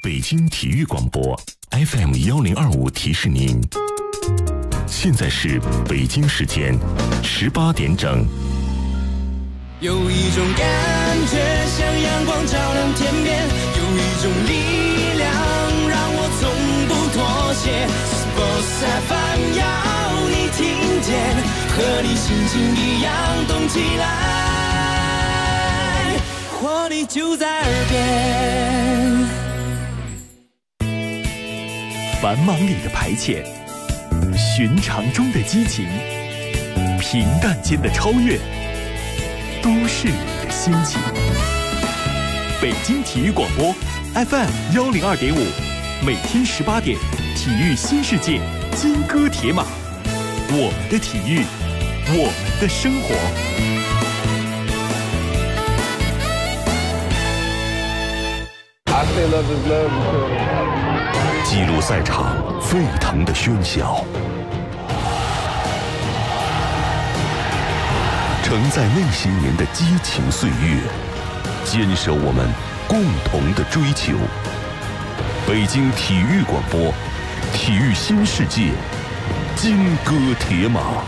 北京体育广播 FM1025提示您，现在是北京时间18点整。 有一种感觉像阳光照亮天边，有一种力量让我从不妥协。Sports FM 要你听见，和你心情一样动起来，活力就在耳边。 繁忙里的排遣，寻常中的激情，平淡间的超越，都市里的心情。北京体育广播 FM102.5，每天18点，体育新世界，金戈铁马，我们的体育，我们的生活。 记录赛场沸腾的喧嚣，承载那些年的激情岁月，坚守我们共同的追求。北京体育广播，体育新世界，金戈铁马。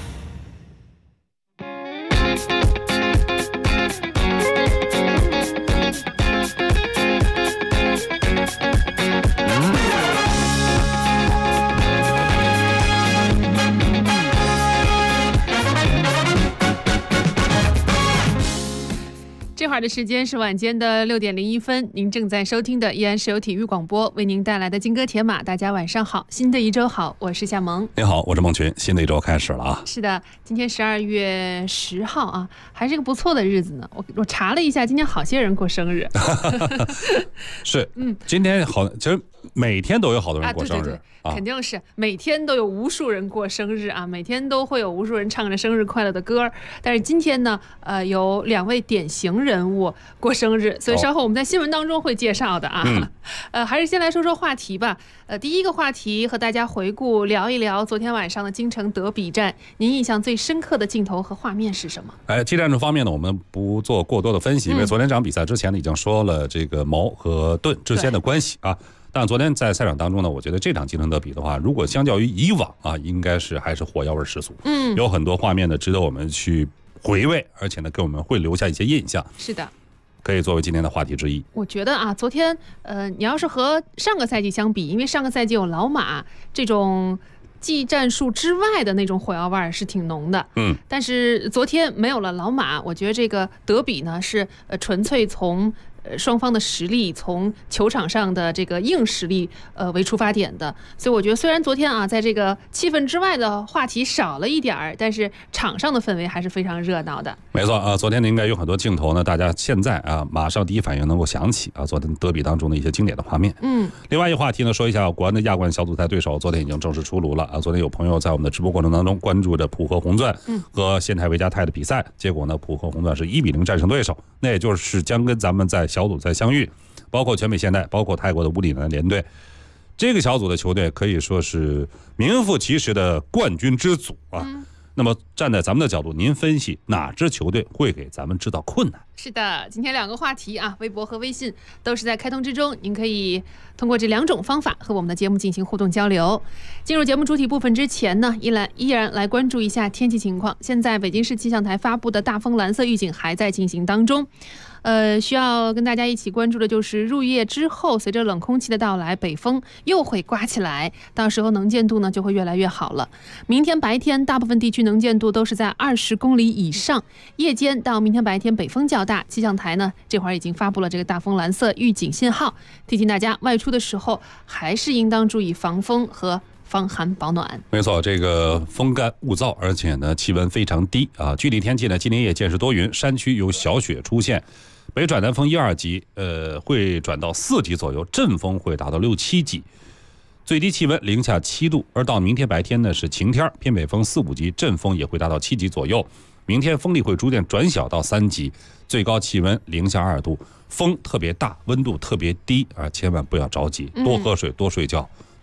这会儿的时间是晚间的6点01分，您正在收听的依然是由体育广播为您带来的金戈铁马。大家晚上好，新的一周好，我是夏萌。 你好，我是孟群。新的一周开始了啊！ 是的，今天12月10号啊，还是一个不错的日子呢。我查了一下，今天好些人过生日。 是，今天好，其实每天都有好多人过生日。 对，肯定是每天都有无数人过生日啊，每天都会有无数人唱着生日快乐的歌。但是今天呢，有2位典型人物过生日，所以稍后我们在新闻当中会介绍的啊。还是先来说说话题吧。第一个话题和大家回顾聊一聊昨天晚上的京城德比战，您印象最深刻的镜头和画面是什么？ 技战术方面呢，我们不做过多的分析，因为昨天这场比赛之前呢已经说了这个矛和盾之间的关系啊。但昨天在赛场当中呢，我觉得这场京城德比的话，如果相较于以往啊，应该是还是火药味十足。有很多画面呢值得我们去回味，而且呢给我们会留下一些印象。 是的， 可以作为今天的话题之一。 我觉得啊，昨天你要是和上个赛季相比，因为上个赛季有老马这种技战术之外的那种火药味是挺浓的，但是昨天没有了老马，我觉得这个德比呢是纯粹从双方的实力，从球场上的这个硬实力为出发点的。所以我觉得虽然昨天啊在这个气氛之外的话题少了一点儿，但是场上的氛围还是非常热闹的。 没错啊，昨天呢应该有很多镜头呢，大家现在啊马上第一反应能够想起啊昨天德比当中的一些经典的画面。另外一个话题呢，说一下国安的亚冠小组赛对手昨天已经正式出炉了啊。昨天有朋友在我们的直播过程当中关注着浦和红钻和县台维加泰的比赛，结果呢浦和红钻是1-0战胜对手，那也就是将跟咱们在小组赛相遇，包括全美现代，包括泰国的武里南联队，这个小组的球队可以说是名副其实的冠军之组啊。那么站在咱们的角度，您分析哪支球队会给咱们制造困难？ 是的，今天2个话题啊，微博和微信都是在开通之中，您可以通过这2种方法和我们的节目进行互动交流。进入节目主体部分之前呢，依然来关注一下天气情况。现在北京市气象台发布的大风蓝色预警还在进行当中。需要跟大家一起关注的就是入夜之后，随着冷空气的到来，北风又会刮起来，到时候能见度呢就会越来越好了。明天白天大部分地区能见度都是在20公里以上，夜间到明天白天北风较大，气象台呢这会儿已经发布了这个大风蓝色预警信号，提醒大家外出的时候还是应当注意防风和防寒保暖。 没错，这个风干物燥，而且呢气温非常低啊。具体天气呢，今天夜间是多云，山区有小雪出现，北转南风1、2级，会转到4级左右，阵风会达到6、7级，最低气温零下7度。而到明天白天呢是晴天，偏北风4、5级，阵风也会达到7级左右。明天风力会逐渐转小到3级，最高气温零下2度，风特别大，温度特别低啊，千万不要着急，多喝水，多睡觉。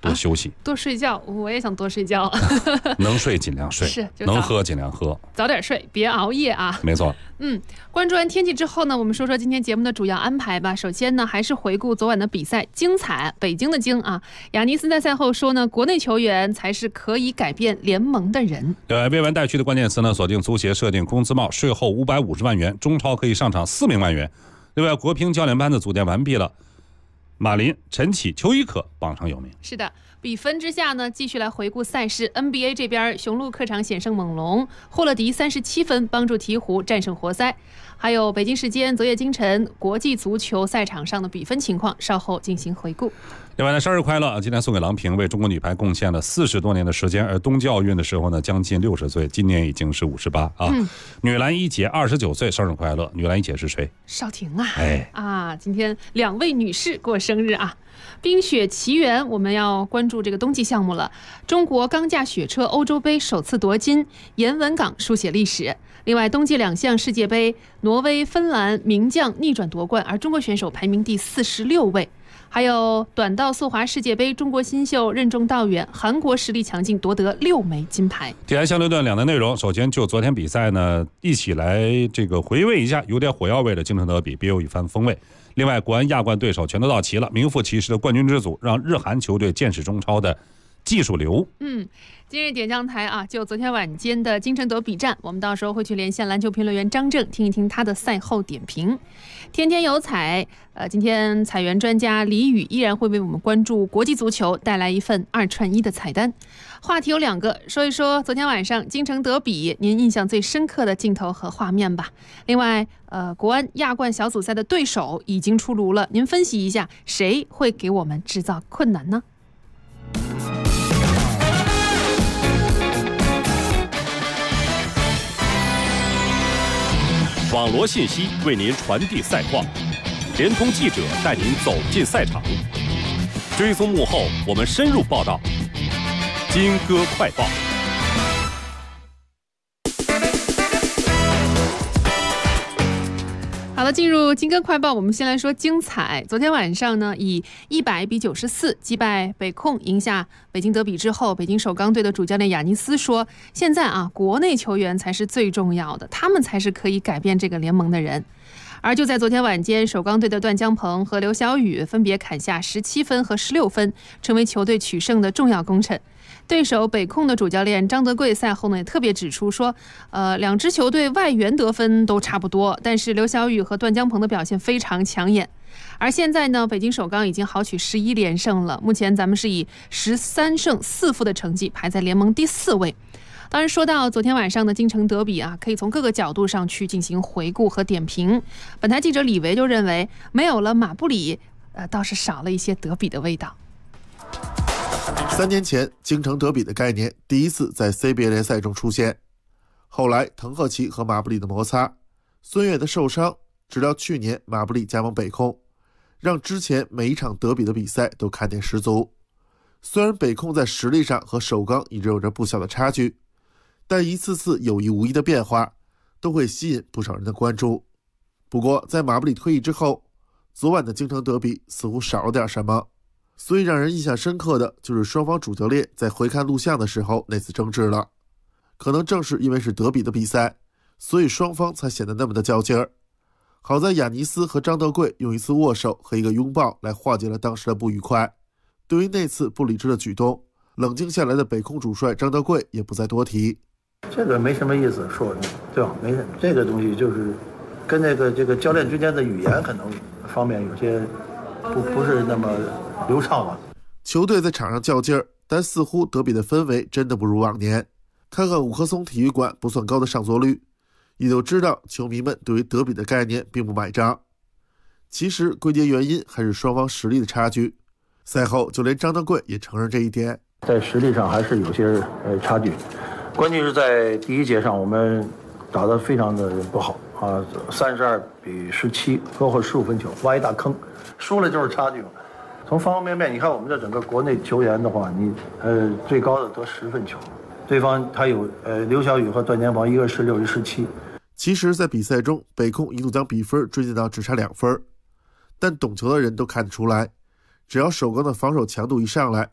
多休息， 多睡觉。我也想多睡觉， 能睡尽量睡， 是能喝尽量喝， 早点睡，别熬夜啊。 没错。 关注完天气之后呢，我们说说今天节目的主要安排吧。首先呢，还是回顾昨晚的比赛，精彩。北京的精啊，雅尼斯在赛后说呢，国内球员才是可以改变联盟的人。 对，未完待续的关键词呢，锁定足协设定工资帽，税后550万元，中超可以上场4名万元。另外，国乒教练班的组建完毕了，马林、陈启、邱一可榜上有名。 是的，比分之下呢，继续来回顾赛事。NBA 这边，雄鹿客场险胜猛龙，霍勒迪37分帮助鹈鹕战胜活塞。还有北京时间昨夜今晨国际足球赛场上的比分情况，稍后进行回顾。 另外呢，生日快乐！今天送给郎平，为中国女排贡献了40多年的时间，而冬季奥运的时候呢，将近60岁，今年已经是58啊。女篮一姐29岁，生日快乐！女篮一姐是谁？ 邵婷啊！今天2位女士过生日啊。冰雪奇缘，我们要关注这个冬季项目了。中国钢架雪车欧洲杯首次夺金，闫文港书写历史。另外，冬季2项世界杯，挪威、芬兰名将逆转夺冠，而中国选手排名第46位。还有短道速滑世界杯，中国新秀任重道远，韩国实力强劲，夺得6枚金牌。体坛相对论2大内容，首先就昨天比赛呢，一起来这个回味一下有点火药味的京城德比，别有一番风味。另外，国安亚冠对手全都到齐了，名副其实的冠军之组，让日韩球队见识中超的技术流。 今日点将台啊，就昨天晚间的京城德比战，我们到时候会去连线篮球评论员张正，听一听他的赛后点评。天天有彩，今天彩员专家李宇依然会为我们关注国际足球带来一份2串1的彩单。话题有2个，说一说昨天晚上京城德比您印象最深刻的镜头和画面吧。另外，国安亚冠小组赛的对手已经出炉了，您分析一下谁会给我们制造困难呢？ 网罗信息为您传递赛况，联通记者带您走进赛场，追踪幕后，我们深入报道。金歌快报。 好了，进入金歌快报，我们先来说精彩。昨天晚上呢，以100比94击败北控，赢下北京德比之后，北京首钢队的主教练雅尼斯说，现在啊，国内球员才是最重要的，他们才是可以改变这个联盟的人。而就在昨天晚间，首钢队的段江鹏和刘晓宇分别砍下17分和16分，成为球队取胜的重要功臣。对手北控的主教练张德贵赛后呢，也特别指出说，2支球队外援得分都差不多，但是刘晓宇和段江鹏的表现非常抢眼。而现在呢，北京首钢已经豪取11连胜了，目前咱们是以13胜4负的成绩排在联盟第4位。当然，说到昨天晚上的京城德比啊，可以从各个角度上去进行回顾和点评。本台记者李维就认为，没有了马布里，倒是少了一些德比的味道。 3年前，京城德比的概念第一次在 CBA 联赛中出现。后来，滕赫奇和马布里的摩擦，孙悦的受伤，直到去年马布里加盟北控，让之前每一场德比的比赛都看点十足。虽然北控在实力上和首钢一直有着不小的差距，但一次次有意无意的变化都会吸引不少人的关注。不过，在马布里退役之后，昨晚的京城德比似乎少了点什么。所以让人印象深刻的就是双方主教练在回看录像的时候那次争执了。可能正是因为是德比的比赛，所以双方才显得那么的较劲儿。好在雅尼斯和张德贵用一次握手和一个拥抱来化解了当时的不愉快。对于那次不理智的举动，冷静下来的北控主帅张德贵也不再多提。 这个没什么意思说，对吧？没什么，这个东西就是跟这个教练之间的语言可能方面有些不是那么流畅了。 球队在场上较劲儿，但似乎德比的氛围真的不如往年。看看五棵松体育馆不算高的上座率，也就知道球迷们对于德比的概念并不买账。其实归结原因还是双方实力的差距。赛后就连张德贵也承认这一点， 在实力上还是有些差距。关键是在第一节上我们打得非常的不好啊，32比17，包括15分球，挖一大坑，输了就是差距嘛。从方方面面，你看我们这整个国内球员的话，你最高的得10分球，对方他有刘晓宇和段江鹏，一个16，一个17。 其实，在比赛中，北控一度将比分追进到只差2分，但懂球的人都看得出来，只要首钢的防守强度一上来，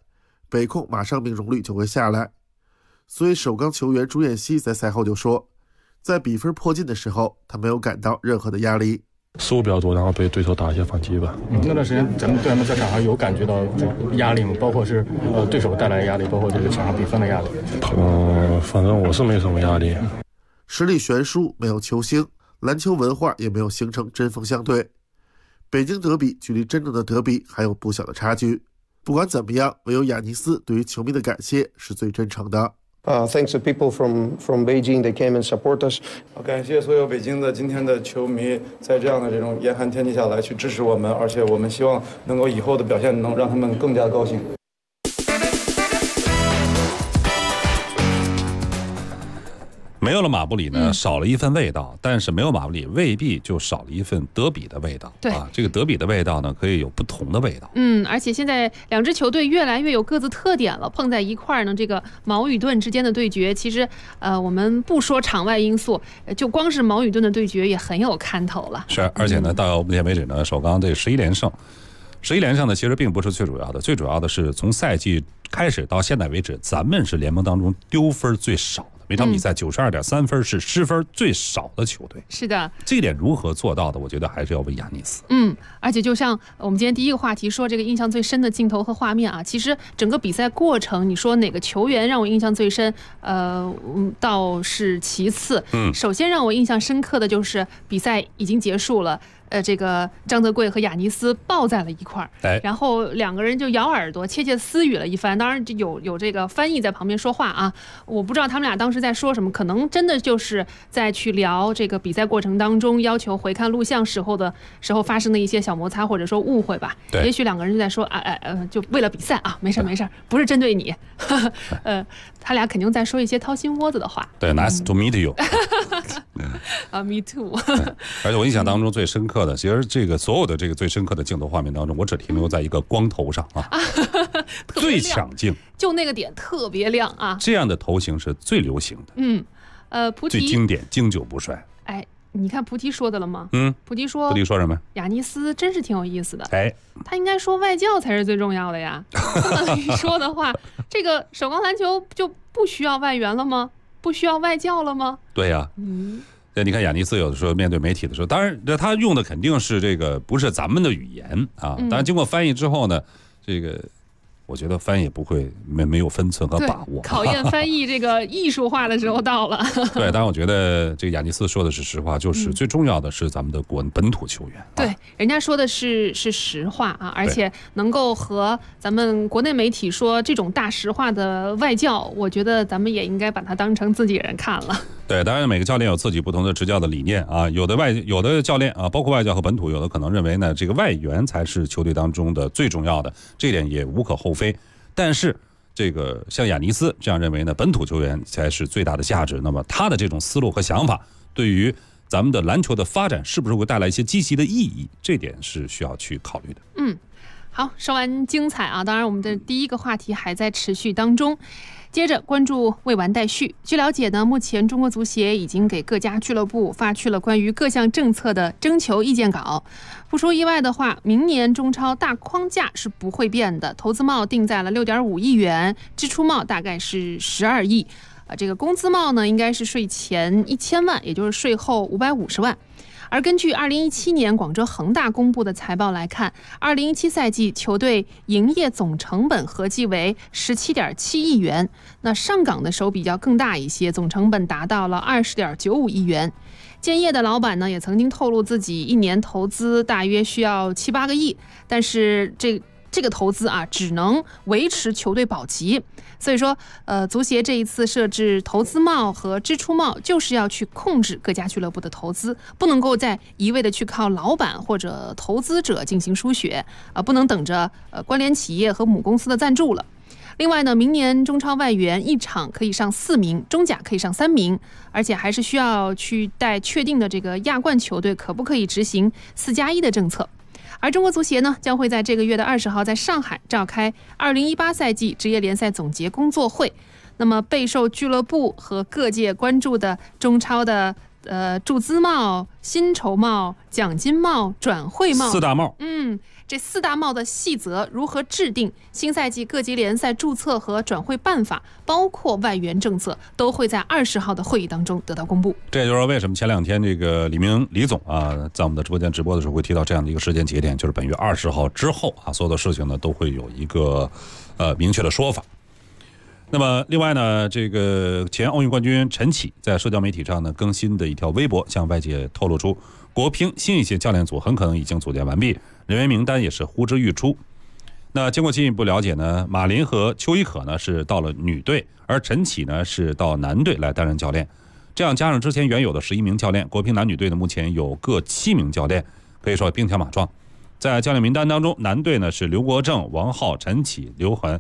北控马上命中率就会下来。所以首钢球员朱彦西在赛后就说，在比分迫近的时候，他没有感到任何的压力。 失误比较多，然后被对手打一些反击吧。 那段时间咱们对他们在场上有感觉到压力吗？包括是对手带来的压力，包括这个场上比分的压力。 反正我是没什么压力。 实力悬殊，没有球星，篮球文化也没有形成针锋相对。北京德比距离真正的德比还有不小的差距。不管怎么样，唯有亚尼斯对于球迷的感谢是最真诚的。 Thanks to people from Beijing, they came and support us. 感谢所有北京的今天的球迷，在这样的这种严寒天气下来去支持我们，而且我们希望能够以后的表现能让他们更加高兴。 没有了马布里呢，少了一份味道，但是没有马布里未必就少了一份德比的味道。 对啊，这个德比的味道呢，可以有不同的味道。 而且现在两支球队越来越有各自特点了，碰在一块儿呢，这个矛与盾之间的对决，其实我们不说场外因素，就光是矛与盾的对决也很有看头了。 是，而且呢，到目前为止呢，首钢这11连胜，11连胜呢，其实并不是最主要的，最主要的是从赛季开始到现在为止，咱们是联盟当中丢分最少的。每场比赛92.3分，是失分最少的球队。 是的， 这一点如何做到的？我觉得还是要问亚尼斯。 而且就像我们今天第一个话题说，这个印象最深的镜头和画面啊，其实整个比赛过程，你说哪个球员让我印象最深？倒是其次。首先让我印象深刻的就是比赛已经结束了。这个张德贵和亚尼斯抱在了一块儿，然后两个人就咬耳朵窃窃私语了一番。当然有这个翻译在旁边说话啊，我不知道他们俩当时在说什么，可能真的就是在去聊这个比赛过程当中要求回看录像时候发生的一些小摩擦或者说误会吧。也许两个人就在说就为了比赛啊，没事，不是针对你。他俩肯定在说一些掏心窝子的话。 对 ，Nice to meet you 。 Me too 。 而且我印象当中最深刻的，其实这个所有的这个最深刻的镜头画面当中，我只停留在一个光头上啊，最抢镜， 就那个点特别亮啊。 这样的头型是最流行的。菩提最经典，经久不衰。 你看菩提说的了吗？菩提说什么？ 亚尼斯真是挺有意思的。他应该说外教才是最重要的呀。这么一说的话，这个首钢篮球就不需要外援了吗？不需要外教了吗？ 对呀。你看亚尼斯有的时候面对媒体的时候，当然他用的肯定是这个不是咱们的语言啊。当然经过翻译之后呢，这个我觉得翻译也不会没有分寸和把握。 考验翻译这个艺术化的时候到了。 对，当然我觉得这个亚尼斯说的是实话，就是最重要的是咱们的本土球员。 对，人家说的是实话啊，而且能够和咱们国内媒体说这种大实话的外教，我觉得咱们也应该把他当成自己人看了。 对，当然每个教练有自己不同的执教的理念啊，有的教练啊，包括外教和本土，有的可能认为呢，这个外援才是球队当中的最重要的，这一点也无可厚非。但是这个像亚尼斯这样认为呢，本土球员才是最大的价值。那么他的这种思路和想法，对于咱们的篮球的发展，是不是会带来一些积极的意义？这点是需要去考虑的。 好，说完精彩啊，当然我们的第一个话题还在持续当中。接着关注未完待续。据了解呢，目前中国足协已经给各家俱乐部发去了关于各项政策的征求意见稿。不出意外的话，明年中超大框架是不会变的，投资帽定在了6.5亿元，支出帽大概是12亿。这个工资帽呢，应该是税前1000万，也就是税后550万。而根据2017年广州恒大公布的财报来看，2017赛季球队营业总成本合计为17.7亿元，那上港的手比较更大一些，总成本达到了20.95亿元。建业的老板呢也曾经透露自己一年投资大约需要7-8个亿，但是这个投资啊，只能维持球队保级。所以说，足协这一次设置投资帽和支出帽，就是要去控制各家俱乐部的投资，不能够再一味的去靠老板或者投资者进行输血，不能等着关联企业和母公司的赞助了。另外呢，明年中超外援一场可以上4名，中甲可以上3名，而且还是需要去待确定的这个亚冠球队可不可以执行4+1的政策。而中国足协呢，将会在这个月的20号在上海召开2018赛季职业联赛总结工作会。那么备受俱乐部和各界关注的中超的注资帽、薪酬帽、奖金帽、转会帽 4大帽。 这4大帽的细则如何制定，新赛季各级联赛注册和转会办法，包括外援政策，都会在20号的会议当中得到公布。 这也就是为什么前2天这个李明李总啊，在我们的直播间直播的时候会提到这样的一个时间节点，就是本月20号之后啊，所有的事情呢都会有一个明确的说法。那么另外呢，这个前奥运冠军陈启在社交媒体上呢更新的一条微博，向外界透露出国乒新一届教练组很可能已经组建完毕，人员名单也是呼之欲出。那经过进一步了解呢，马林和邱一可呢是到了女队，而陈启呢是到男队来担任教练。这样加上之前原有的11名教练，国乒男女队呢目前有各7名教练，可以说兵强马壮。在教练名单当中，男队呢是刘国正、王浩、陈启、刘恒、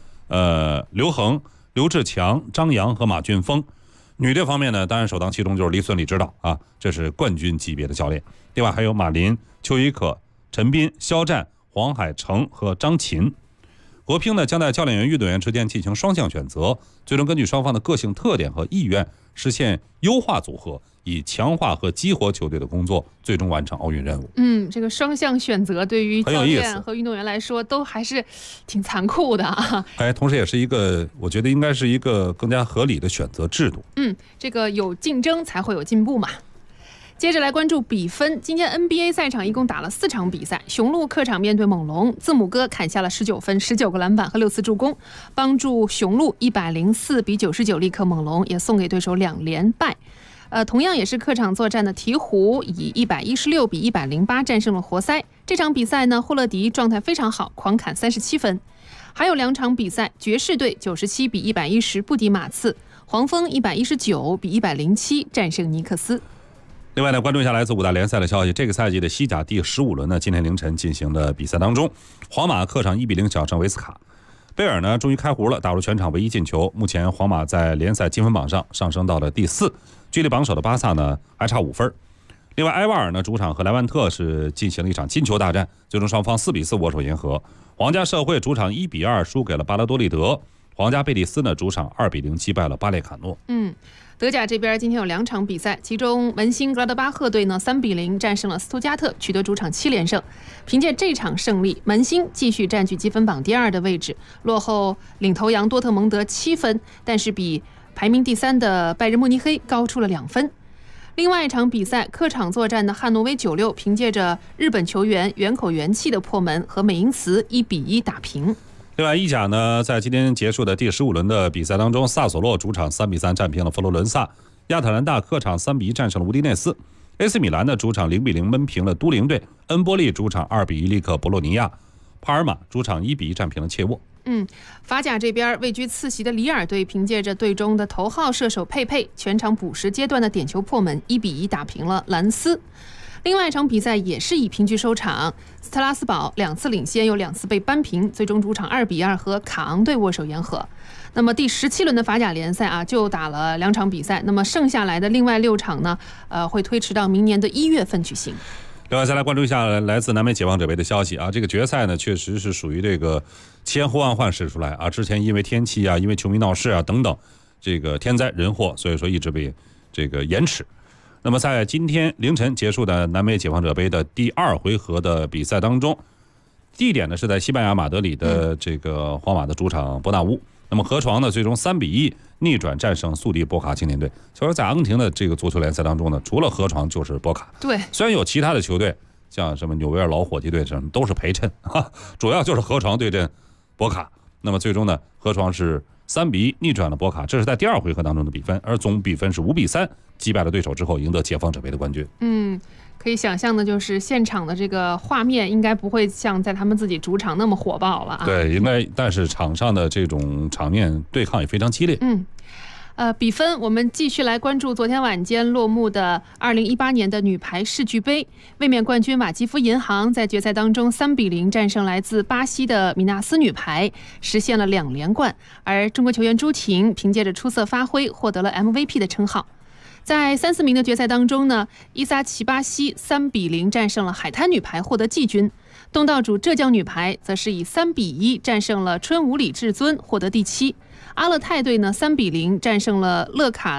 刘志强、张扬和马俊峰。女队方面呢，当然首当其冲就是李孙李指导啊，这是冠军级别的教练。另外还有马林、邱一可、陈斌、肖战、黄海成和张琴。国乒呢将在教练员、运动员之间进行双向选择，最终根据双方的个性特点和意愿，实现优化组合，以强化和激活球队的工作，最终完成奥运任务。 这个双向选择对于教练和运动员来说都还是挺残酷的啊。 同时也是一个，我觉得应该是一个更加合理的选择制度。 这个有竞争才会有进步嘛。接着来关注比分，今天 NBA 赛场一共打了4场比赛，雄鹿客场面对猛龙，字母哥砍下了19分、19个篮板和6次助攻，帮助雄鹿104比99力克猛龙，也送给对手2连败。同样也是客场作战的鹈鹕以116比108战胜了活塞。这场比赛呢，霍勒迪状态非常好，狂砍37分。还有2场比赛，爵士队97比110不敌马刺，黄蜂119比107战胜尼克斯。 另外呢，关注一下来自5大联赛的消息。这个赛季的西甲第15轮呢，今天凌晨进行的比赛当中，皇马客场1比0小胜维斯卡。贝尔呢终于开胡了，打入全场唯一进球。目前皇马在联赛积分榜上上升到了第4，距离榜首的巴萨呢还差5分。另外埃瓦尔呢主场和莱万特是进行了一场金球大战，最终双方4比4握手言和。皇家社会主场1比2输给了巴拉多利德，皇家贝蒂斯呢主场2比0击败了巴列卡诺。 德甲这边今天有2场比赛，其中门兴格拉德巴赫队呢3比0战胜了斯图加特，取得主场7连胜。凭借这场胜利，门兴继续占据积分榜第2的位置，落后领头羊多特蒙德7分，但是比排名第3的拜仁慕尼黑高出了2分。另外一场比赛，客场作战的汉诺威96凭借着日本球员原口元气的破门，和美因茨1比1打平。 另外意甲呢，在今天结束的第15轮的比赛当中，萨索洛主场3比3战平了佛罗伦萨，亚特兰大客场3比1战胜了乌迪内斯，AC 米兰的主场0比0闷平了都灵队，恩波利主场2比1力克博洛尼亚，帕尔马主场1比1战平了切沃。 法甲这边位居次席的里尔队凭借着队中的头号射手佩佩，全场补时阶段的点球破门1比1打平了兰斯。另外一场比赛也是以平局收场，斯特拉斯堡2次领先，有2次被扳平，最终主场2比2和卡昂队握手言和。那么第17轮的法甲联赛就打了2场比赛，那么剩下来的另外6场呢，会推迟到明年的1月份举行。 另外再来关注一下来自南美解放者杯的消息这个决赛呢确实是属于这个千呼万唤始出来之前因为天气因为球迷闹事等等这个天灾人祸，所以说一直被这个延迟。那么在今天凌晨结束的南美解放者杯的第2回合的比赛当中，地点呢是在西班牙马德里的这个皇马的主场伯纳乌。那么河床呢最终3比1逆转战胜宿敌博卡青年队。所以说在阿根廷的这个足球联赛当中呢，除了河床就是博卡。 对， 虽然有其他的球队像什么纽维尔老伙计队什么都是陪衬主要就是河床对阵博卡。那么最终呢，河床是3比1逆转了博卡，这是在第2回合当中的比分，而总比分是5比3击败了对手之后赢得解放者杯的冠军。 可以想象的就是现场的这个画面应该不会像在他们自己主场那么火爆了对，应该，但是场上的这种场面对抗也非常激烈。 比分我们继续来关注昨天晚间落幕的2018年的女排世俱杯，卫冕冠军瓦基夫银行在决赛当中3比0战胜来自巴西的米纳斯女排，实现了2连冠，而中国球员朱婷凭借着出色发挥获得了 MVP 的称号。在3、4名的决赛当中呢，伊萨奇巴西3比0战胜了海滩女排，获得季军。东道主浙江女排则是以3比1战胜了春武里至尊，获得第7。阿勒泰队呢3比0战胜了勒卡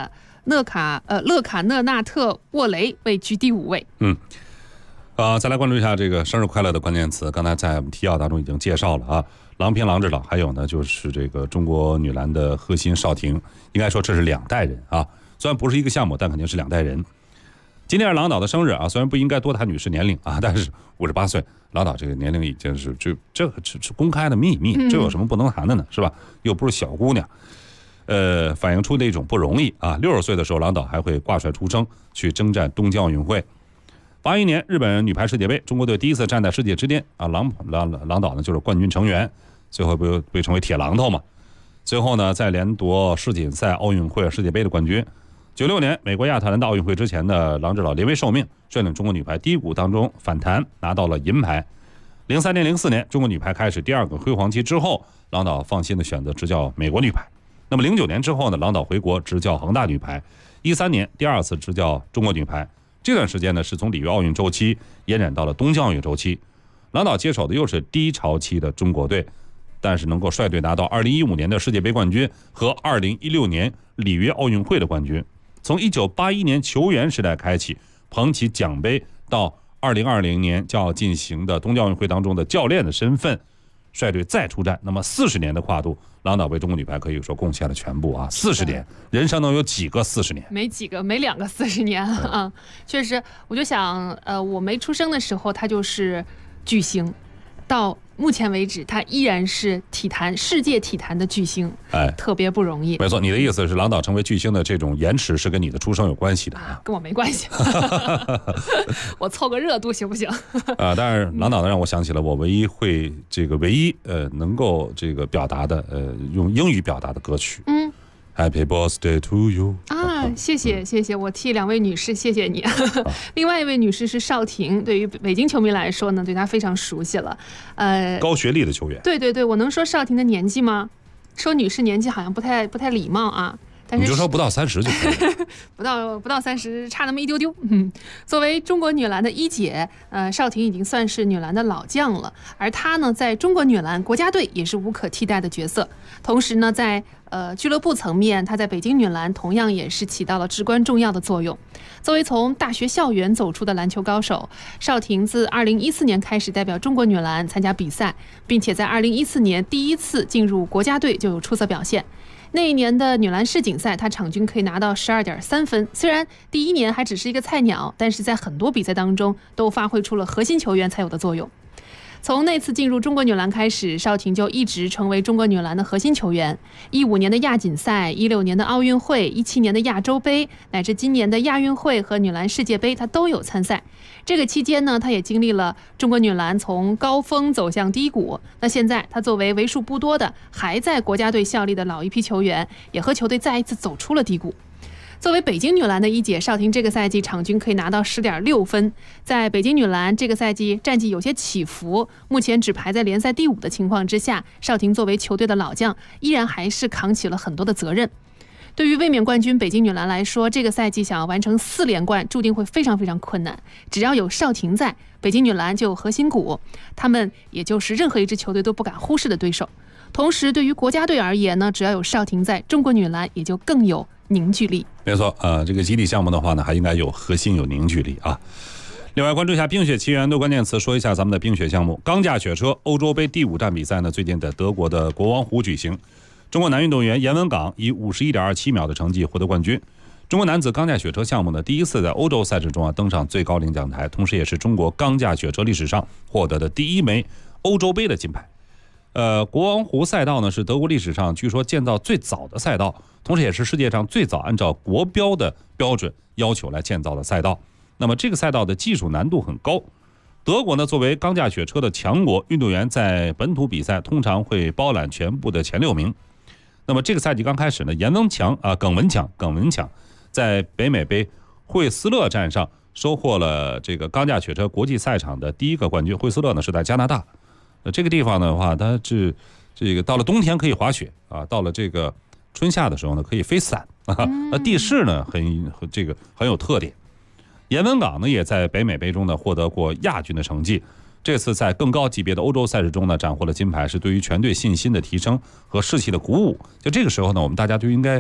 勒卡讷纳特沃雷位居第5位。 再来关注一下这个生日快乐的关键词，刚才在我们提要当中已经介绍了啊，郎平、郎指导，还有呢就是这个中国女篮的核心邵婷，应该说这是2代人啊，虽然不是一个项目，但肯定是2代人。今天是郎导的生日啊，虽然不应该多谈女士年龄啊，但是58岁，郎导这个年龄已经是这是公开的秘密，这有什么不能谈的呢？是吧？又不是小姑娘，反映出那种不容易啊。60岁的时候，郎导还会挂帅出征，去征战东京奥运会。81年日本女排世界杯，中国队第一次站在世界之巅啊，郎导呢就是冠军成员，最后被称为铁榔头嘛。最后呢，再连夺世锦赛、奥运会、世界杯的冠军。96年美国亚特兰大奥运会之前的郎指导临危受命，率领中国女排低谷当中反弹，拿到了银牌。03年、04年，中国女排开始第2个辉煌期之后，郎导放心的选择执教美国女排。那么09年之后呢，郎导回国执教恒大女排。13年第2次执教中国女排。这段时间呢，是从里约奥运周期延展到了东京奥运周期。郎导接手的又是低潮期的中国队，但是能够率队拿到2015年的世界杯冠军和2016年里约奥运会的冠军。从1981年球员时代开启，捧起奖杯，到2020年将要进行的东京奥运会当中的教练的身份，率队再出战。那么40年的跨度，郎导为中国女排可以说贡献了全部啊！40年，人生能有几个40年？ 没几个，没2个40年啊！确实，我就想，我没出生的时候，他就是巨星，到目前为止，他依然是世界体坛的巨星，特别不容易。 没错，你的意思是郎导成为巨星的这种延迟是跟你的出生有关系的啊？ 跟我没关系，我凑个热度行不行？ 但是郎导呢，让我想起了我唯一能够这个表达的用英语表达的歌曲。Happy birthday to you 啊！谢谢，我替2位女士谢谢你。另外一位女士是邵婷，对于北京球迷来说呢，对她非常熟悉了。 高学历的球员。 对，我能说邵婷的年纪吗？说女士年纪好像不太礼貌啊。但是你就说不到30就可以了。 不到30，差那么一丢丢。作为中国女篮的一姐，邵婷已经算是女篮的老将了。而她呢，在中国女篮国家队也是无可替代的角色。同时呢，在俱乐部层面，她在北京女篮同样也是起到了至关重要的作用。作为从大学校园走出的篮球高手，邵婷自2014年开始代表中国女篮参加比赛，并且在2014年第一次进入国家队就有出色表现。那一年的女篮世锦赛，她场均可以拿到12.3分。虽然第一年还只是一个菜鸟，但是在很多比赛当中都发挥出了核心球员才有的作用。从那次进入中国女篮开始，邵婷就一直成为中国女篮的核心球员。15年的亚锦赛、16年的奥运会、17年的亚洲杯，乃至今年的亚运会和女篮世界杯，她都有参赛。这个期间呢，她也经历了中国女篮从高峰走向低谷。那现在她作为为数不多的还在国家队效力的老一批球员，也和球队再一次走出了低谷。作为北京女篮的一姐，邵婷这个赛季场均可以拿到10.6分。在北京女篮这个赛季战绩有些起伏，目前只排在联赛第5的情况之下，邵婷作为球队的老将，依然还是扛起了很多的责任。对于卫冕冠军北京女篮来说，这个赛季想要完成4连冠，注定会非常非常困难。只要有邵婷在，北京女篮就有核心骨，他们也就是任何一支球队都不敢忽视的对手。同时，对于国家队而言呢，只要有邵婷在，中国女篮也就更有凝聚力。 没错，这个集体项目的话呢，还应该有核心、有凝聚力啊。另外，关注一下冰雪奇缘的关键词，说一下咱们的冰雪项目。钢架雪车欧洲杯第5站比赛呢，最近在德国的国王湖举行。中国男运动员闫文港以51.27秒的成绩获得冠军。中国男子钢架雪车项目呢，第一次在欧洲赛事中登上最高领奖台，同时也是中国钢架雪车历史上获得的第1枚欧洲杯的金牌。国王湖赛道呢，是德国历史上据说建造最早的赛道，同时也是世界上最早按照国标的标准要求来建造的赛道。那么这个赛道的技术难度很高。德国呢，作为钢架雪车的强国，运动员在本土比赛通常会包揽全部的前6名。那么这个赛季刚开始呢，耿文强在北美杯惠斯勒站上收获了这个钢架雪车国际赛场的第1个冠军。惠斯勒呢是在加拿大。这个地方的话，它是这个到了冬天可以滑雪啊，到了这个春夏的时候呢可以飞伞啊。那地势呢很有特点。闫文港呢也在北美杯中呢获得过亚军的成绩。这次在更高级别的欧洲赛事中呢斩获了金牌，是对于全队信心的提升和士气的鼓舞。就这个时候呢，我们大家就应该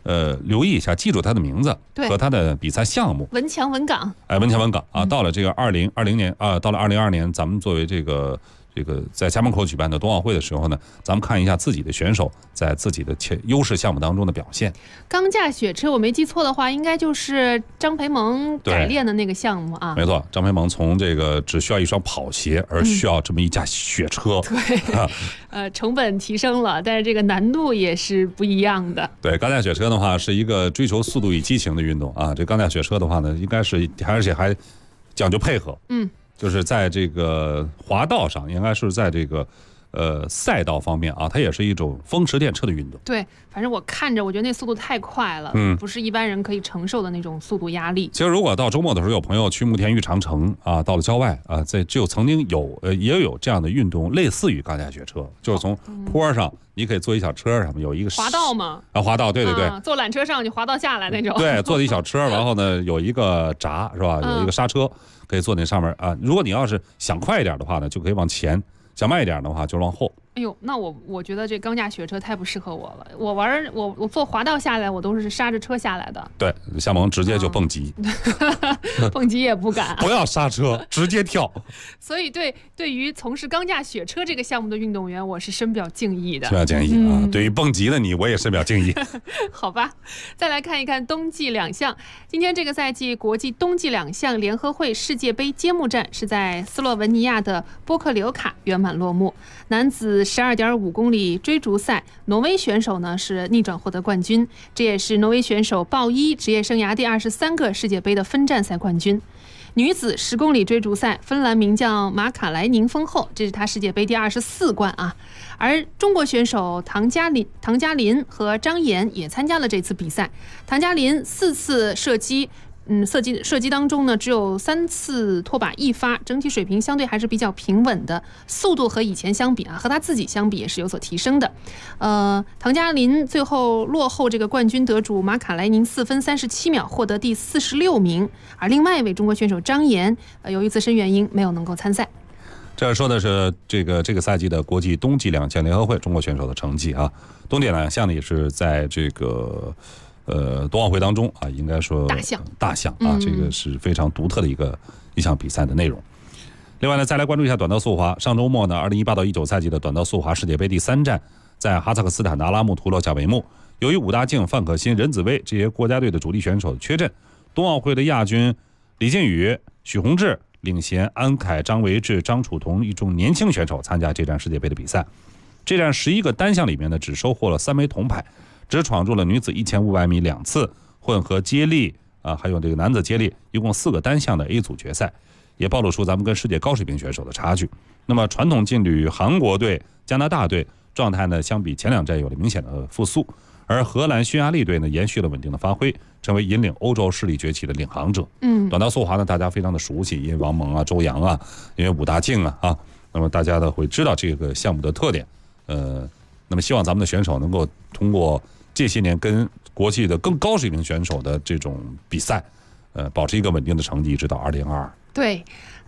留意一下，记住他的名字和他的比赛项目。 文强文岗， 文强文岗啊，到了这个2020年啊，到了2022年，咱们作为这个在家门口举办的冬奥会的时候呢，咱们看一下自己的选手在自己的优势项目当中的表现。 钢架雪车，我没记错的话，应该就是张培萌改练的那个项目啊。 没错，张培萌从这个只需要一双跑鞋，而需要这么一架雪车。 对，成本提升了，但是这个难度也是不一样的。 对，钢架雪车的话是一个追求速度与激情的运动啊。这钢架雪车的话呢，应该是而且还讲究配合。就是在这个滑道上，应该是在这个赛道方面啊，它也是一种风驰电掣的运动。 对，反正我看着，我觉得那速度太快了，不是一般人可以承受的那种速度压力。 其实如果到周末的时候，有朋友去慕田峪长城啊，到了郊外啊，曾经也有这样的运动，类似于钢架雪车，就是从坡上，你可以坐一小车上面有一个滑道嘛， 滑道，对， 坐缆车上去滑道下来那种。 对，坐一小车，然后呢有一个闸是吧，有一个刹车。可以坐那上面啊，如果你要是想快一点的话呢，就可以往前；想慢一点的话，就往后。 哎呦，那我觉得这钢架雪车太不适合我了。我坐滑道下来，我都是刹着车下来的。 对，夏萌直接就蹦极， 蹦极也不敢， 不要刹车，直接跳。 所以对于从事钢架雪车这个项目的运动员，我是深表敬意的。 深表敬意啊！对于蹦极的你，我也深表敬意。 好吧，再来看一看冬季两项。今天这个赛季国际冬季两项联合会世界杯揭幕战是在斯洛文尼亚的波克留卡圆满落幕。男子12.5公里追逐赛，挪威选手呢是逆转获得冠军，这也是挪威选手鲍伊职业生涯第23个世界杯的分站赛冠军。女子10公里追逐赛，芬兰名将马卡莱宁封后，这是她世界杯第24冠啊。而中国选手唐嘉林和张岩也参加了这次比赛。唐嘉林4次射击当中呢，只有3次脱靶1发，整体水平相对还是比较平稳的。速度和以前相比啊，和他自己相比也是有所提升的。唐嘉林最后落后这个冠军得主马卡莱宁4分37秒，获得第46名。而另外一位中国选手张岩，由于自身原因没有能够参赛。 这说的是这个赛季的国际冬季两项联合会中国选手的成绩啊。冬季两项呢也是在这个冬奥会当中啊，应该说大项啊，这个是非常独特的一项比赛的内容。另外呢，再来关注一下短道速滑。上周末呢，2018到19赛季的短道速滑世界杯第3站在哈萨克斯坦的阿拉木图落下帷幕。由于武大靖、范可新、任子威这些国家队的主力选手的缺阵，冬奥会的亚军李靖宇、许宏志领衔安凯、张维志、张楚彤一众年轻选手参加这站世界杯的比赛。这站11个单项里面呢，只收获了3枚铜牌，只闯入了女子1500米2次，混合接力啊，还有这个男子接力，一共4个单项的 A 组决赛，也暴露出咱们跟世界高水平选手的差距。那么传统劲旅韩国队、加拿大队状态呢，相比前2站有了明显的复苏，而荷兰、匈牙利队呢延续了稳定的发挥，成为引领欧洲势力崛起的领航者。短道速滑呢，大家非常的熟悉，因为王蒙啊、周洋啊，因为武大靖啊，那么大家呢会知道这个项目的特点。那么希望咱们的选手能够通过这些年跟国际的更高水平选手的这种比赛，保持一个稳定的成绩，直到2022。 对，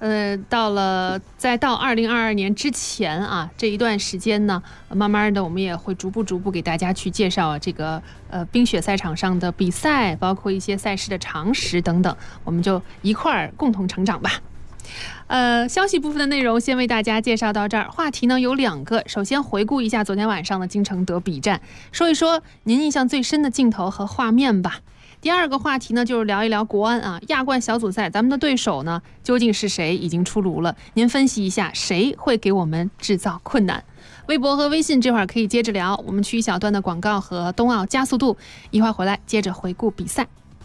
再到2022年之前啊，这一段时间呢，慢慢的我们也会逐步给大家去介绍这个冰雪赛场上的比赛，包括一些赛事的常识等等，我们就一块儿共同成长吧。消息部分的内容先为大家介绍到这儿。话题呢有2个，首先回顾一下昨天晚上的京城德比战，说一说您印象最深的镜头和画面吧。第2个话题呢，就是聊一聊国安啊，亚冠小组赛咱们的对手呢究竟是谁，已经出炉了，您分析一下谁会给我们制造困难。微博和微信这会儿可以接着聊，我们去一小段的广告和冬奥加速度，一会儿回来接着回顾比赛。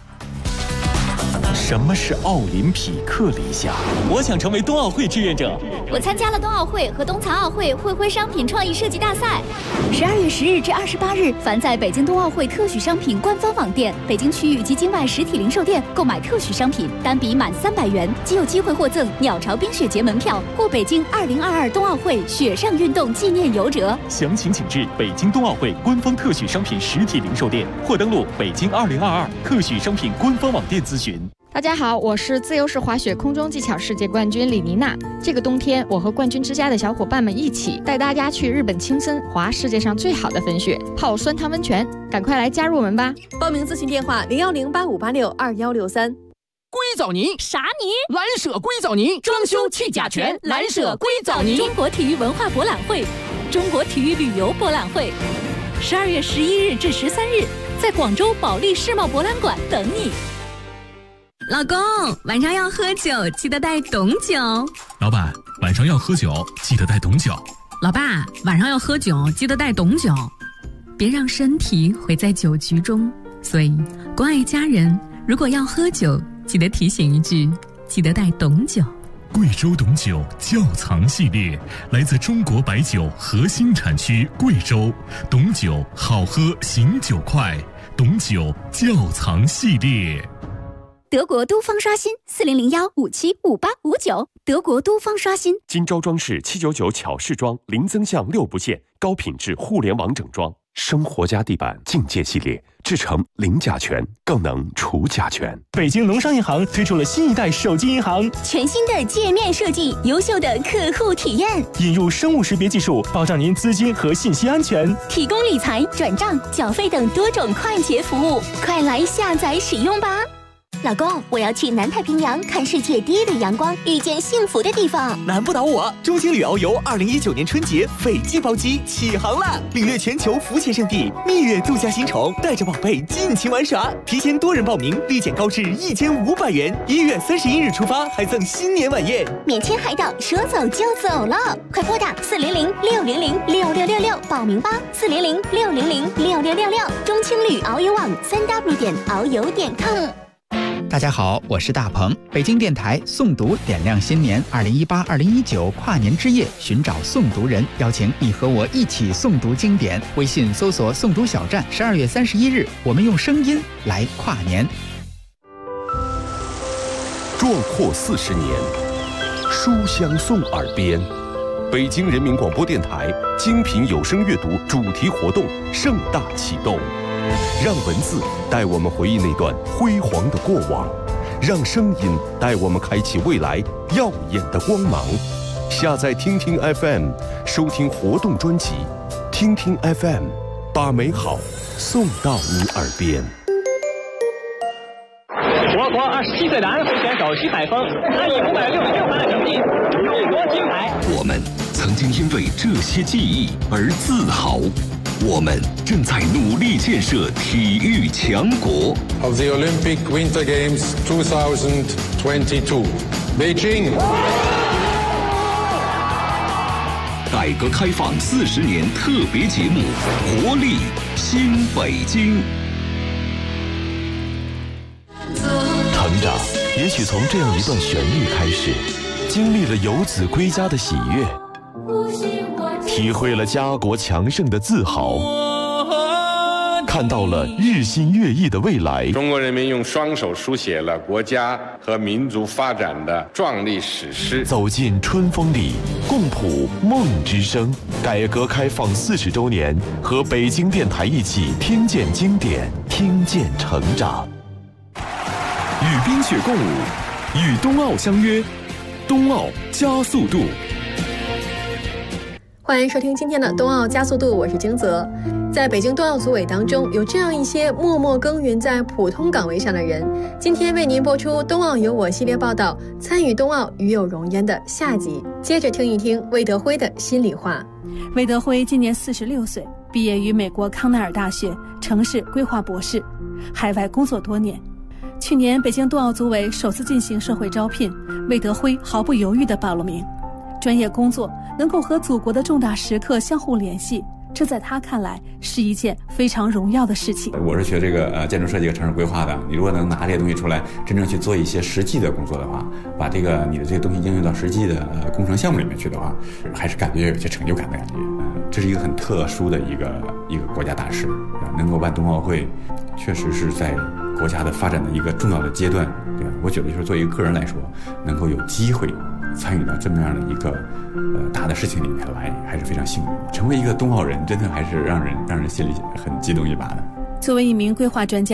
什么是奥林匹克理想？ 我想成为冬奥会志愿者。 我参加了冬奥会和冬残奥会会徽商品创意设计大赛。12月10日至28日，凡在北京冬奥会特许商品官方网店、北京区域及境外实体零售店购买特许商品，单笔满300元即有机会获赠鸟巢冰雪节门票或北京2022冬奥会雪上运动纪念游折。 详情请至北京冬奥会官方特许商品实体零售店，或登录北京2022特许商品官方网店咨询。 大家好，我是自由式滑雪空中技巧世界冠军李妮娜。这个冬天，我和冠军之家的小伙伴们一起带大家去日本青森滑世界上最好的粉雪，泡酸汤温泉，赶快来加入我们吧！ 报名咨询电话01085862163。 硅藻泥啥泥？ 蓝舍硅藻泥，装修去甲醛，蓝舍硅藻泥。 中国体育文化博览会，中国体育旅游博览会，12月11日至13日，在广州保利世贸博览馆等你。 老公，晚上要喝酒，记得带董酒。 老板，晚上要喝酒，记得带董酒。 老爸，晚上要喝酒，记得带董酒。别让身体毁在酒局中。所以，关爱家人，如果要喝酒，记得提醒一句，记得带董酒。 贵州董酒窖藏系列，来自中国白酒核心产区贵州，董酒好喝，醒酒快，董酒窖藏系列。 德国都方刷新4001575859，德国都方刷新。 今朝装饰799巧饰装，零增项6不限，高品质互联网整装。生活家地板境界系列，制成零甲醛，更能除甲醛。 北京农商银行推出了新一代手机银行， 全新的界面设计，优秀的客户体验， 引入生物识别技术，保障您资金和信息安全， 提供理财、转账、缴费等多种快捷服务，快来下载使用吧！老公，我要去南太平洋看世界第一的阳光，遇见幸福的地方。 难不倒我！中青旅遨游2019年春节斐济包机起航了，领略全球浮潜圣地，蜜月度假新宠，带着宝贝尽情玩耍。提前多人报名，立减高至1500元。1月31日出发，还赠新年晚宴， 免签海岛，说走就走了。快拨打400-600-6666报名吧，400-600-6666。中青旅遨游网3w.遨游.com。 大家好，我是大鹏。北京电台诵读点亮新年2018-2019跨年之夜，寻找诵读人，邀请你和我一起诵读经典。微信搜索诵读小站，12月31日，我们用声音来跨年。 壮阔40年，书香送耳边。北京人民广播电台精品有声阅读主题活动盛大启动。让文字带我们回忆那段辉煌的过往，让声音带我们开启未来耀眼的光芒。下载听听 FM， 收听活动专辑，听听 FM， 把美好送到你耳边。 我国27岁男会选手徐海峰，他以566分的成绩勇夺金牌。 我们曾经因为这些记忆而自豪。我们正在努力建设体育强国。 Of the Olympic Winter Games 2022, Beijing。 改革开放40年特别节目，活力新北京。成长，也许从这样一段旋律开始，经历了游子归家的喜悦。体会了家国强盛的自豪，看到了日新月异的未来。 中国人民用双手书写了国家和民族发展的壮丽史诗。 走进春风里，共谱梦之声。改革开放40周年，和北京电台一起听见经典，听见成长。与冰雪共舞，与冬奥相约，冬奥加速度。 欢迎收听今天的冬奥加速度，我是金泽。在北京冬奥组委当中，有这样一些默默耕耘在普通岗位上的人。今天为您播出冬奥有我系列报道，参与冬奥与有荣焉的下集。接着听一听魏德辉的心里话。 魏德辉今年46岁，毕业于美国康奈尔大学城市规划博士，海外工作多年。去年北京冬奥组委首次进行社会招聘，魏德辉毫不犹豫地报了名。专业工作能够和祖国的重大时刻相互联系，这在他看来是一件非常荣耀的事情。 我是学这个建筑设计和城市规划的，你如果能拿这些东西出来，真正去做一些实际的工作的话，把你的这个东西应用到实际的工程项目里面去的话，还是感觉有些成就感的感觉。这是一个很特殊的一个国家大事，能够办冬奥会，确实是在国家的发展的一个重要的阶段。对吧？我觉得就是作为一个个人来说，能够有机会参与到这么样的一个大的事情里面来，还是非常幸运。成为一个冬奥人，真的还是让人心里很激动一把的。 作为一名规划专家，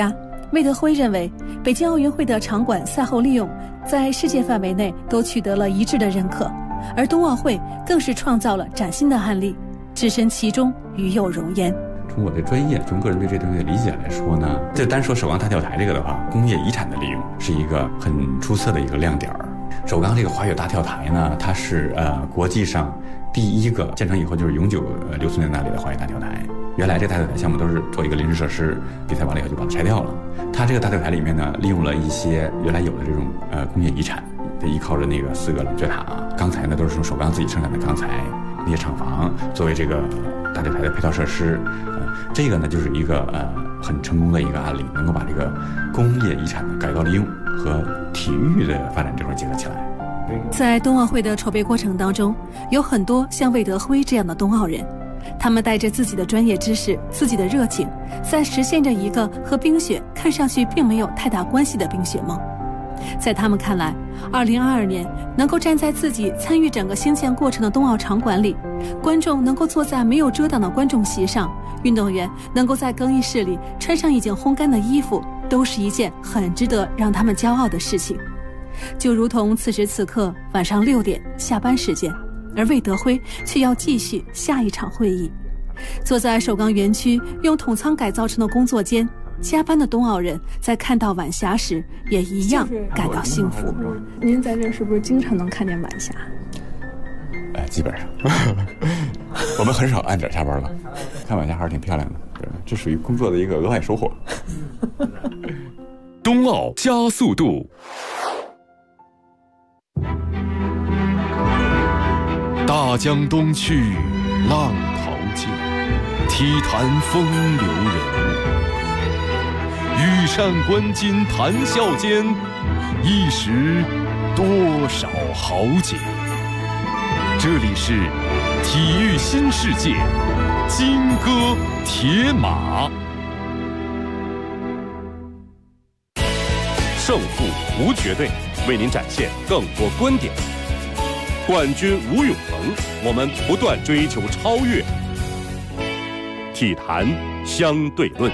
魏德辉认为，北京奥运会的场馆赛后利用在世界范围内都取得了一致的认可，而冬奥会更是创造了崭新的案例，置身其中，与有荣焉。 从我的专业，从个人对这东西的理解来说呢，就单说首钢大跳台这个的话，工业遗产的利用是一个很出色的一个亮点。首钢这个滑雪大跳台呢，它是国际上第一个建成以后就是永久留存在那里的滑雪大跳台。原来这大跳台项目都是做一个临时设施，比赛完了以后就把它拆掉了。它这个大跳台里面呢，利用了一些原来有的这种工业遗产，依靠着那个4个冷却塔，钢材呢都是从首钢自己生产的钢材，那些厂房作为这个大跳台的配套设施。这个呢就是一个很成功的一个案例，能够把这个工业遗产的改造利用和体育的发展这块结合起来。 在冬奥会的筹备过程当中，有很多像魏德辉这样的冬奥人，他们带着自己的专业知识、自己的热情，在实现着一个和冰雪看上去并没有太大关系的冰雪梦。在他们看来，2022年能够站在自己参与整个兴建过程的冬奥场馆里，观众能够坐在没有遮挡的观众席上，运动员能够在更衣室里穿上已经烘干的衣服，都是一件很值得让他们骄傲的事情。就如同此时此刻晚上6点下班时间，而魏德辉却要继续下一场会议。坐在首钢园区用桶仓改造成的工作间，加班的冬奥人在看到晚霞时也一样感到幸福。 您在这是不是经常能看见晚霞？ 基本上我们很少按点下班了，看晚霞还是挺漂亮的，这属于工作的一个额外收获。 冬奥加速度，大江东去，浪淘尽，体坛风流人物。羽扇纶巾谈笑间，一时多少豪杰。这里是体育新世界，金戈铁马。胜负无绝对，为您展现更多观点。冠军无永恒，我们不断追求超越。体坛相对论。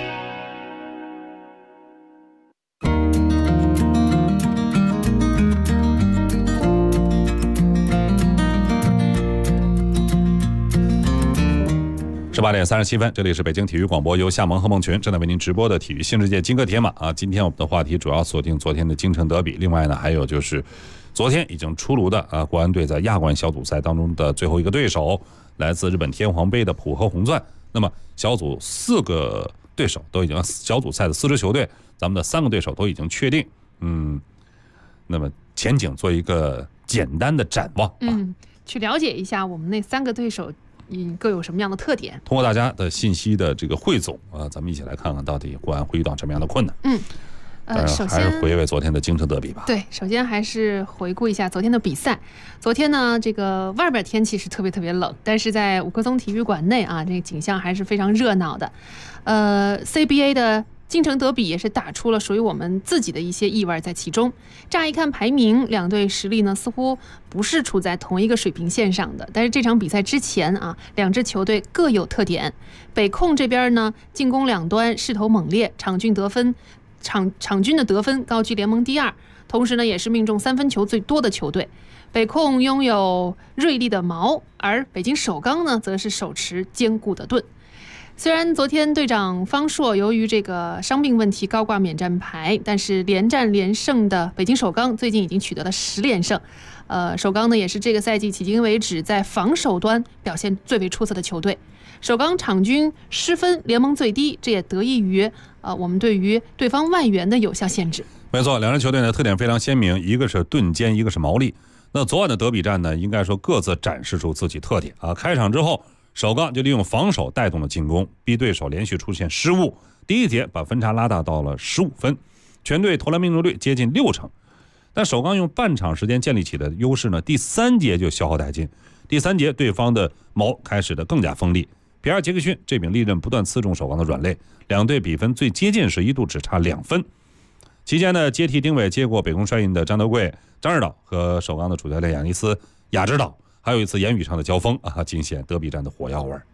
18点37分，这里是北京体育广播，由夏萌和孟群正在为您直播的体育新世界金戈铁马啊。今天我们的话题主要锁定昨天的京城德比，另外呢还有就是昨天已经出炉的国安队在亚冠小组赛当中的最后一个对手，来自日本天皇杯的浦和红钻。那么小组4个对手都已经，小组赛的4支球队，咱们的3个对手都已经确定。那么前景做一个简单的展望去了解一下我们那3个对手各有什么样的特点。 通过大家的信息的这个汇总咱们一起来看看到底国安会遇到什么样的困难。 首先还是回味昨天的京城德比吧。 对，首先还是回顾一下昨天的比赛。昨天呢，这个外边天气是特别冷，但是在五棵松体育馆内这个景象还是非常热闹的。CBA 的京城德比也是打出了属于我们自己的一些意味在其中。乍一看排名，两队实力呢似乎不是处在同一个水平线上的，但是这场比赛之前两支球队各有特点。北控这边呢，进攻两端势头猛烈，场均的得分高居联盟第2，同时呢也是命中3分球最多的球队。北控拥有锐利的矛，而北京首钢呢则是手持坚固的盾。虽然昨天队长方硕由于这个伤病问题高挂免战牌，但是连战连胜的北京首钢最近已经取得了10连胜。首钢呢也是这个赛季迄今为止在防守端表现最为出色的球队。首钢场均失分联盟最低，这也得益于我们对于对方外援的有效限制。 没错，两支球队呢特点非常鲜明，一个是盾坚，一个是矛利。那昨晚的德比战呢，应该说各自展示出自己特点开场之后，首钢就利用防守带动了进攻，逼对手连续出现失误。第一节把分差拉大到了15分，全队投篮命中率接近60%。但首钢用半场时间建立起的优势呢，第3节就消耗殆尽。第3节对方的矛开始的更加锋利，皮尔·杰克逊这柄利刃不断刺中首钢的软肋，两队比分最接近时一度只差2分。期间呢，接替丁伟接过北控帅印的张德贵、张指导和首钢的主教练亚尼斯·雅指导，还有一次言语上的交锋尽显德比战的火药味。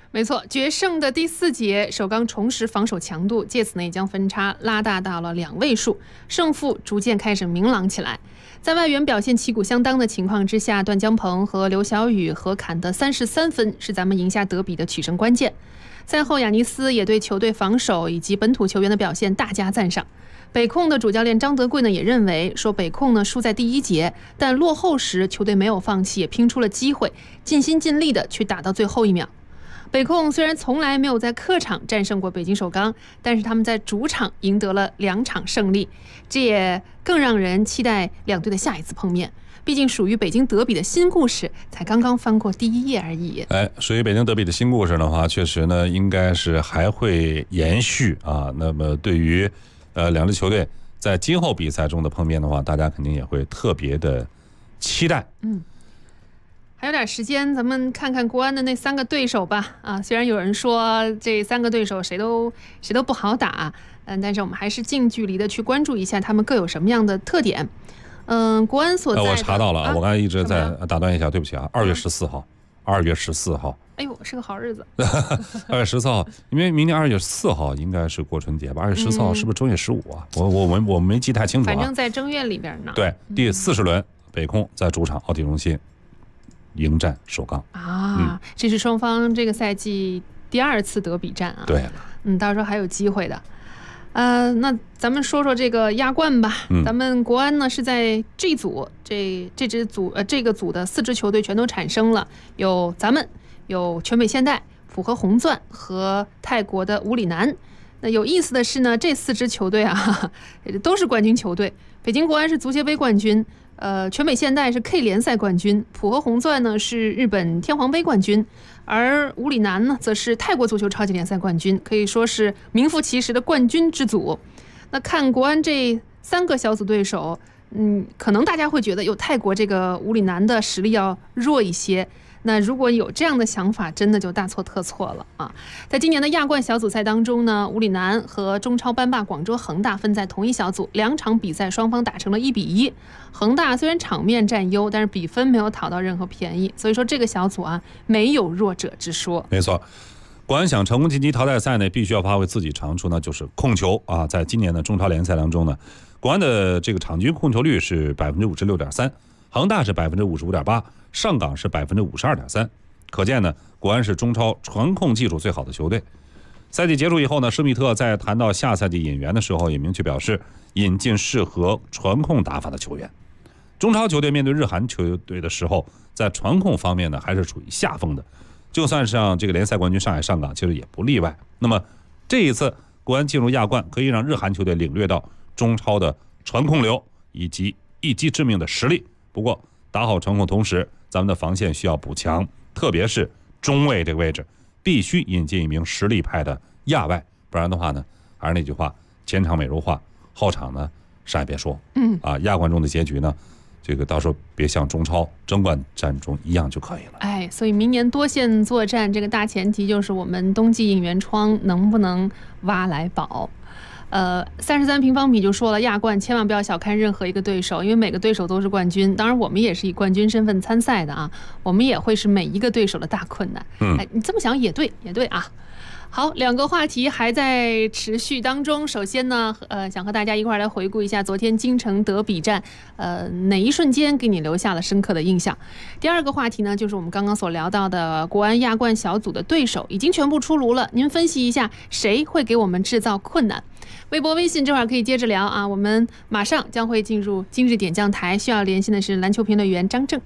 没错，决胜的第4节，首钢重拾防守强度，借此呢也将分差拉大到了2位数，胜负逐渐开始明朗起来。在外援表现旗鼓相当的情况之下，段江鹏和刘晓宇合砍的33分是咱们赢下德比的取胜关键。赛后，亚尼斯也对球队防守以及本土球员的表现大加赞赏。北控的主教练张德贵呢也认为说，北控呢输在第1节，但落后时球队没有放弃，也拼出了机会，尽心尽力的去打到最后1秒。北控虽然从来没有在客场战胜过北京首钢，但是他们在主场赢得了2场胜利，这也更让人期待两队的下一次碰面。毕竟属于北京德比的新故事才刚刚翻过第1页而已。 属于北京德比的新故事的话，确实呢应该是还会延续啊。那么对于两支球队在今后比赛中的碰面的话，大家肯定也会特别的期待。 还有点时间，咱们看看国安的那3个对手吧。虽然有人说这3个对手谁都不好打，但是我们还是近距离的去关注一下他们各有什么样的特点。国安所在的， 我查到了，我刚才一直在打断一下，对不起啊，2月14号，2月14号。 哎呦，是个好日子。 2月14号，因为明年2月4号应该是过春节吧？2月14号是不是正月15啊？我没记太清楚啊。 反正在正月里边呢。 对，第40轮，北控在主场奥体中心迎战首钢这是双方这个赛季第2次德比战啊。 对了， 到时候还有机会的。那咱们说说这个亚冠吧。咱们国安呢是在 G 组，这个组的4支球队全都产生了，有咱们，有全北现代、浦和红钻和泰国的武里南。那有意思的是呢，这4支球队啊都是冠军球队。北京国安是足协杯冠军，全北现代是 K 联赛冠军，浦和红钻呢是日本天皇杯冠军，而武里南呢则是泰国足球超级联赛冠军，可以说是名副其实的冠军之组。那看国安这3个小组对手，可能大家会觉得有泰国这个武里南的实力要弱一些。那如果有这样的想法，真的就大错特错了啊！在今年的亚冠小组赛当中呢，武里南和中超班霸广州恒大分在同一小组，2场比赛双方打成了1-1。恒大虽然场面占优，但是比分没有讨到任何便宜，所以说这个小组啊没有弱者之说。 没错，国安想成功晋级淘汰赛呢，必须要发挥自己长处呢，就是控球啊。在今年的中超联赛当中呢，国安的这个场均控球率是 56.3%， 恒大是 55.8%， 上港是 52.3%。 可见呢，国安是中超传控技术最好的球队。赛季结束以后呢，施密特在谈到下赛季引援的时候，也明确表示引进适合传控打法的球员。中超球队面对日韩球队的时候，在传控方面呢，还是处于下风的。就算是像这个联赛冠军上海上港，其实也不例外。那么这一次国安进入亚冠，可以让日韩球队领略到中超的传控流以及一击致命的实力。不过打好传控同时，咱们的防线需要补强，特别是中卫这个位置必须引进一名实力派的亚外，不然的话呢，还是那句话，前场美如画，后场呢啥也别说。亚冠中的结局呢，这个到时候别像中超争冠战中一样就可以了。 所以明年多线作战，这个大前提就是我们冬季引援窗能不能挖来宝。33平方米就说了，亚冠千万不要小看任何一个对手，因为每个对手都是冠军。当然我们也是以冠军身份参赛的啊，我们也会是每一个对手的大困难。你这么想也对啊。好，2个话题还在持续当中。首先呢，想和大家一块来回顾一下昨天京城德比战，哪一瞬间给你留下了深刻的印象？第2个话题呢，就是我们刚刚所聊到的国安亚冠小组的对手已经全部出炉了，您分析一下谁会给我们制造困难？微博、微信这会儿可以接着聊啊。我们马上将会进入今日点将台，需要连线的是篮球评论员张正。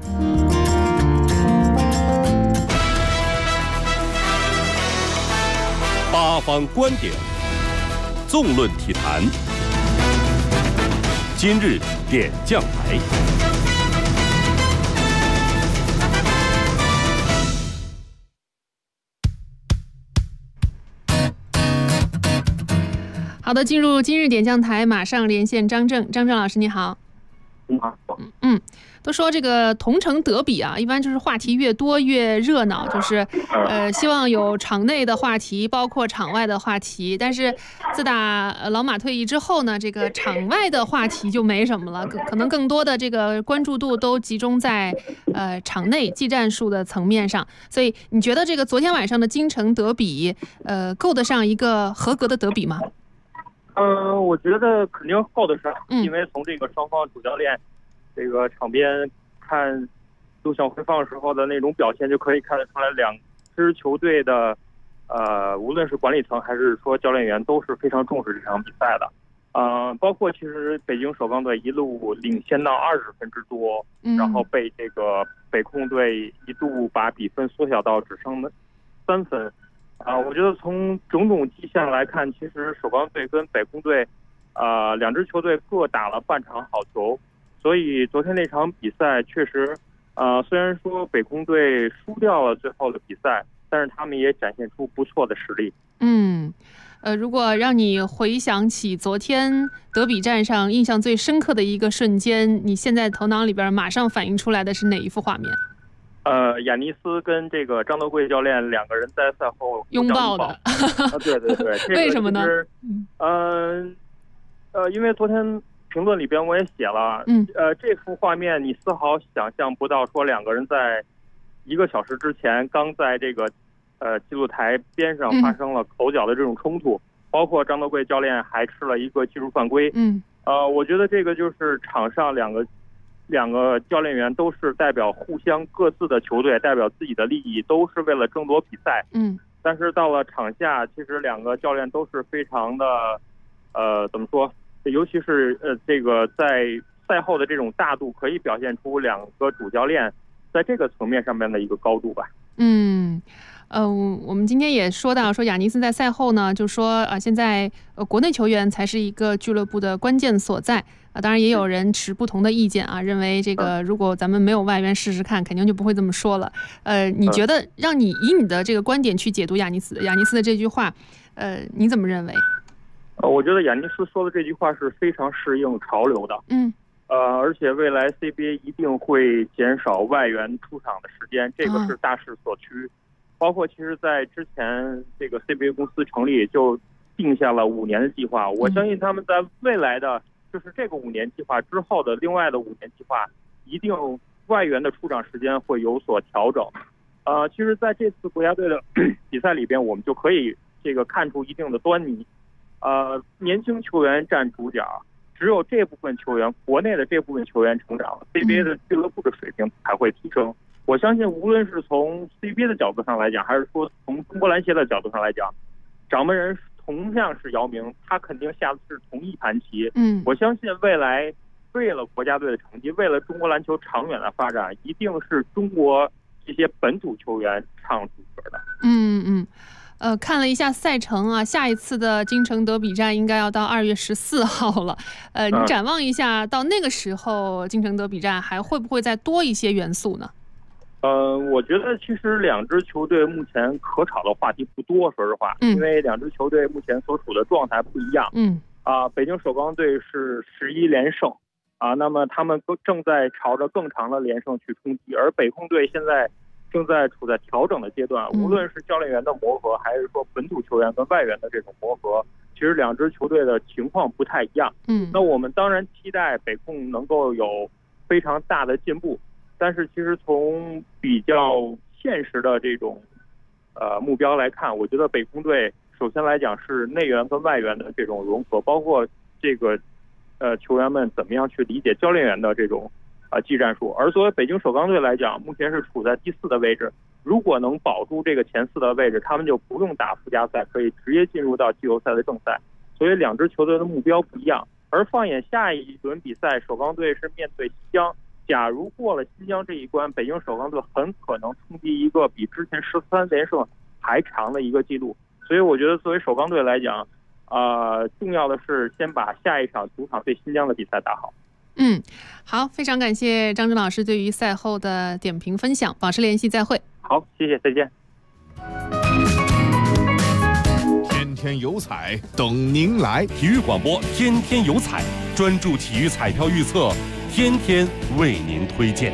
八方观点，纵论体坛。今日点将台。 好的，进入今日点将台，马上连线张正。张正老师你好。 你好。 都说这个同城德比啊，一般就是话题越多越热闹，就是希望有场内的话题，包括场外的话题。但是自打老马退役之后呢，这个场外的话题就没什么了，可能更多的这个关注度都集中在场内技战术的层面上。所以你觉得这个昨天晚上的京城德比，够得上一个合格的德比吗？ 我觉得肯定够得上，因为从这个双方主教练这个场边看录像回放时候的那种表现，就可以看得出来，两支球队的无论是管理层还是说教练员都是非常重视这场比赛的。包括其实北京首钢队一路领先到20分之多，然后被这个北控队一度把比分缩小到只剩3分。我觉得从种种迹象来看，其实首钢队跟北控队，两支球队各打了半场好球，所以昨天那场比赛确实，虽然说北控队输掉了最后的比赛，但是他们也展现出不错的实力。 如果让你回想起昨天德比战上印象最深刻的一个瞬间，你现在头脑里边马上反映出来的是哪一幅画面？ 亚尼斯跟这个张德贵教练两个人在赛后拥抱的。 对对对， 为什么呢？ 因为昨天评论里边我也写了，这幅画面你丝毫想象不到，说两个人在1个小时之前刚在这个记录台边上发生了口角的这种冲突，包括张德贵教练还吃了一个技术犯规。我觉得这个就是场上两个教练员都是代表互相各自的球队，代表自己的利益，都是为了争夺比赛。但是到了场下，其实两个教练都是非常的，怎么说？尤其是这个在赛后的这种大度，可以表现出两个主教练在这个层面上面的一个高度吧。 我们今天也说到，说亚尼斯在赛后呢，就说现在国内球员才是一个俱乐部的关键所在。当然也有人持不同的意见啊，认为这个如果咱们没有外援试试看，肯定就不会这么说了。你觉得让你以你的这个观点去解读亚尼斯的这句话，你怎么认为？ 我觉得亚尼斯说的这句话是非常适应潮流的。而且未来 CBA 一定会减少外援出场的时间，这个是大势所趋。包括其实在之前这个 CBA 公司成立就定下了5年的计划，我相信他们在未来的就是这个5年计划之后的另外的5年计划，一定外援的出场时间会有所调整。其实在这次国家队的比赛里边，我们就可以这个看出一定的端倪。年轻球员占主角，只有这部分球员，国内的这部分球员成长了， CBA 的俱乐部的水平才会提升。我相信无论是从 CBA 的角度上来讲，还是说从中国篮协的角度上来讲，掌门人同样是姚明，他肯定下次是同一盘棋。我相信未来为了国家队的成绩，为了中国篮球长远的发展，一定是中国这些本土球员唱主角的。 看了一下赛程啊，下一次的京城德比战应该要到2月14号了。你展望一下，到那个时候京城德比战还会不会再多一些元素呢？ 我觉得其实两支球队目前可炒的话题不多，说实话，因为两支球队目前所处的状态不一样。北京首钢队是11连胜，那么他们正在朝着更长的连胜去冲击，而北控队现在正在处在调整的阶段，无论是教练员的磨合，还是说本土球员跟外援的这种磨合，其实两支球队的情况不太一样。那我们当然期待北控能够有非常大的进步，但是其实从比较现实的这种目标来看，我觉得北控队首先来讲是内援跟外援的这种融合，包括这个球员们怎么样去理解教练员的这种技战术。而作为北京首钢队来讲，目前是处在第4的位置，如果能保住这个前4的位置，他们就不用打附加赛，可以直接进入到季后赛的正赛。所以两支球队的目标不一样。而放眼下一轮比赛，首钢队是面对新疆，假如过了新疆这一关，北京首钢队很可能冲击一个比之前13连胜还长的一个记录。所以我觉得作为首钢队来讲，重要的是先把下一场主场对新疆的比赛打好。 好，非常感谢张真老师对于赛后的点评分享，保持联系，再会。 好，谢谢，再见。 天天有彩等您来， 体育广播天天有彩，专注体育彩票预测， 天天为您推荐。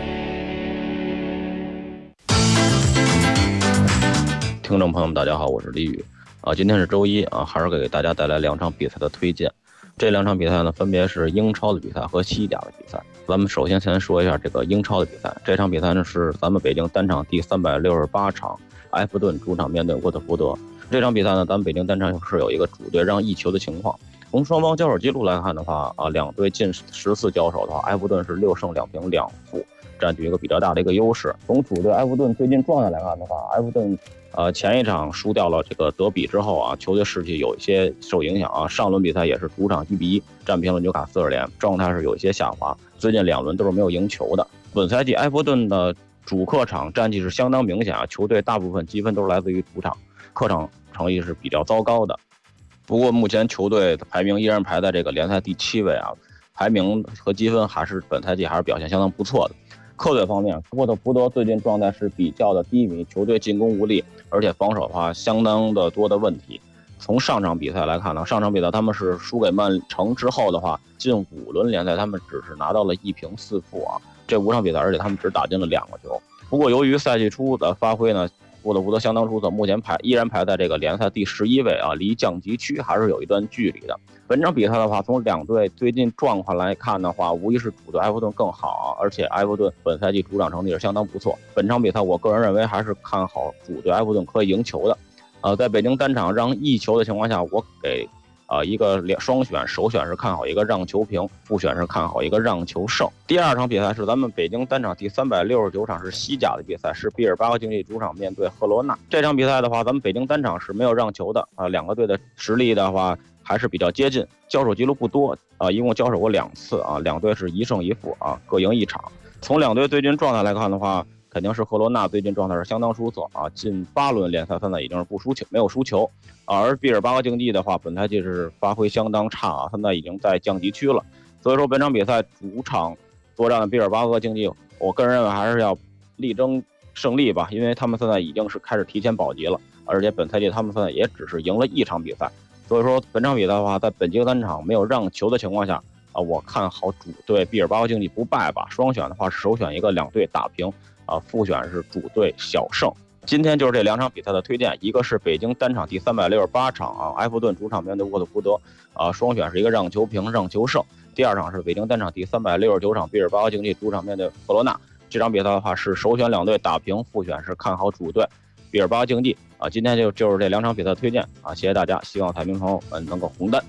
听众朋友们，大家好，我是李宇今天是周一还是给大家带来2场比赛的推荐。这2场比赛呢，分别是英超的比赛和西甲的比赛。咱们首先先说一下这个英超的比赛。这场比赛呢是咱们北京单场第368场，埃弗顿主场面对沃特福德。这场比赛呢，咱们北京单场是有一个主队让1球的情况。从双方交手记录来看的话两队近10次交手的话，埃弗顿是6胜2平2负，占据一个比较大的一个优势。从主队埃弗顿最近状态来看的话，埃弗顿前一场输掉了这个德比之后球队士气有一些受影响上轮比赛也是主场1比1战平了纽卡斯尔联，状态是有一些下滑，最近2轮都是没有赢球的。本赛季埃弗顿的主客场战绩是相当明显球队大部分积分都是来自于主场，客场成绩是比较糟糕的。不过目前球队的排名依然排在这个联赛第7位排名和积分还是本赛季还是表现相当不错的。客队方面，沃特福德最近状态是比较的低迷，球队进攻无力，而且防守的话相当的多的问题。从上场比赛来看呢，上场比赛他们是输给曼城之后的话，近5轮联赛他们只是拿到了1平4负这5场比赛，而且他们只打进了2个球。不过由于赛季初的发挥呢，沃特福德相当出色，目前依然排在这个联赛第11位离降级区还是有一段距离的。本场比赛的话，从2队最近状况来看的话，无疑是主队埃弗顿更好而且埃弗顿本赛季主场成绩是相当不错。本场比赛我个人认为还是看好主队埃弗顿可以赢球的。在北京单场让1球的情况下，我给一个双选，首选是看好一个让球平，副选是看好一个让球胜。第2场比赛是咱们北京单场第369场，是西甲的比赛，是毕尔巴鄂竞技主场面对赫罗纳。这场比赛的话，咱们北京单场是没有让球的2个队的实力的话还是比较接近，交手记录不多一共交手过2次2队是1胜1负各赢1场。从2队最近状态来看的话，肯定是赫罗纳最近状态是相当出色近8轮联赛现在已经是没有输球而毕尔巴鄂竞技的话，本赛季是发挥相当差现在已经在降级区了。所以说本场比赛主场作战的毕尔巴鄂竞技，我个人认为还是要力争胜利吧，因为他们现在已经是开始提前保级了，而且本赛季他们现在也只是赢了1场比赛。所以说本场比赛的话，在北京单场没有让球的情况下我看好主队毕尔巴鄂竞技不败吧。双选的话是首选一个2队打平副选是主队小胜。今天就是这2场比赛的推荐，一个是北京单场第368场埃弗顿主场面对沃特福德双选是一个让球平让球胜。第2场是北京单场第369场毕尔巴鄂竞技主场面对赫罗纳，这场比赛的话是首选2队打平，副选是看好主队毕尔巴鄂竞技今天就是这2场比赛的推荐谢谢大家，希望彩民朋友们能够红单。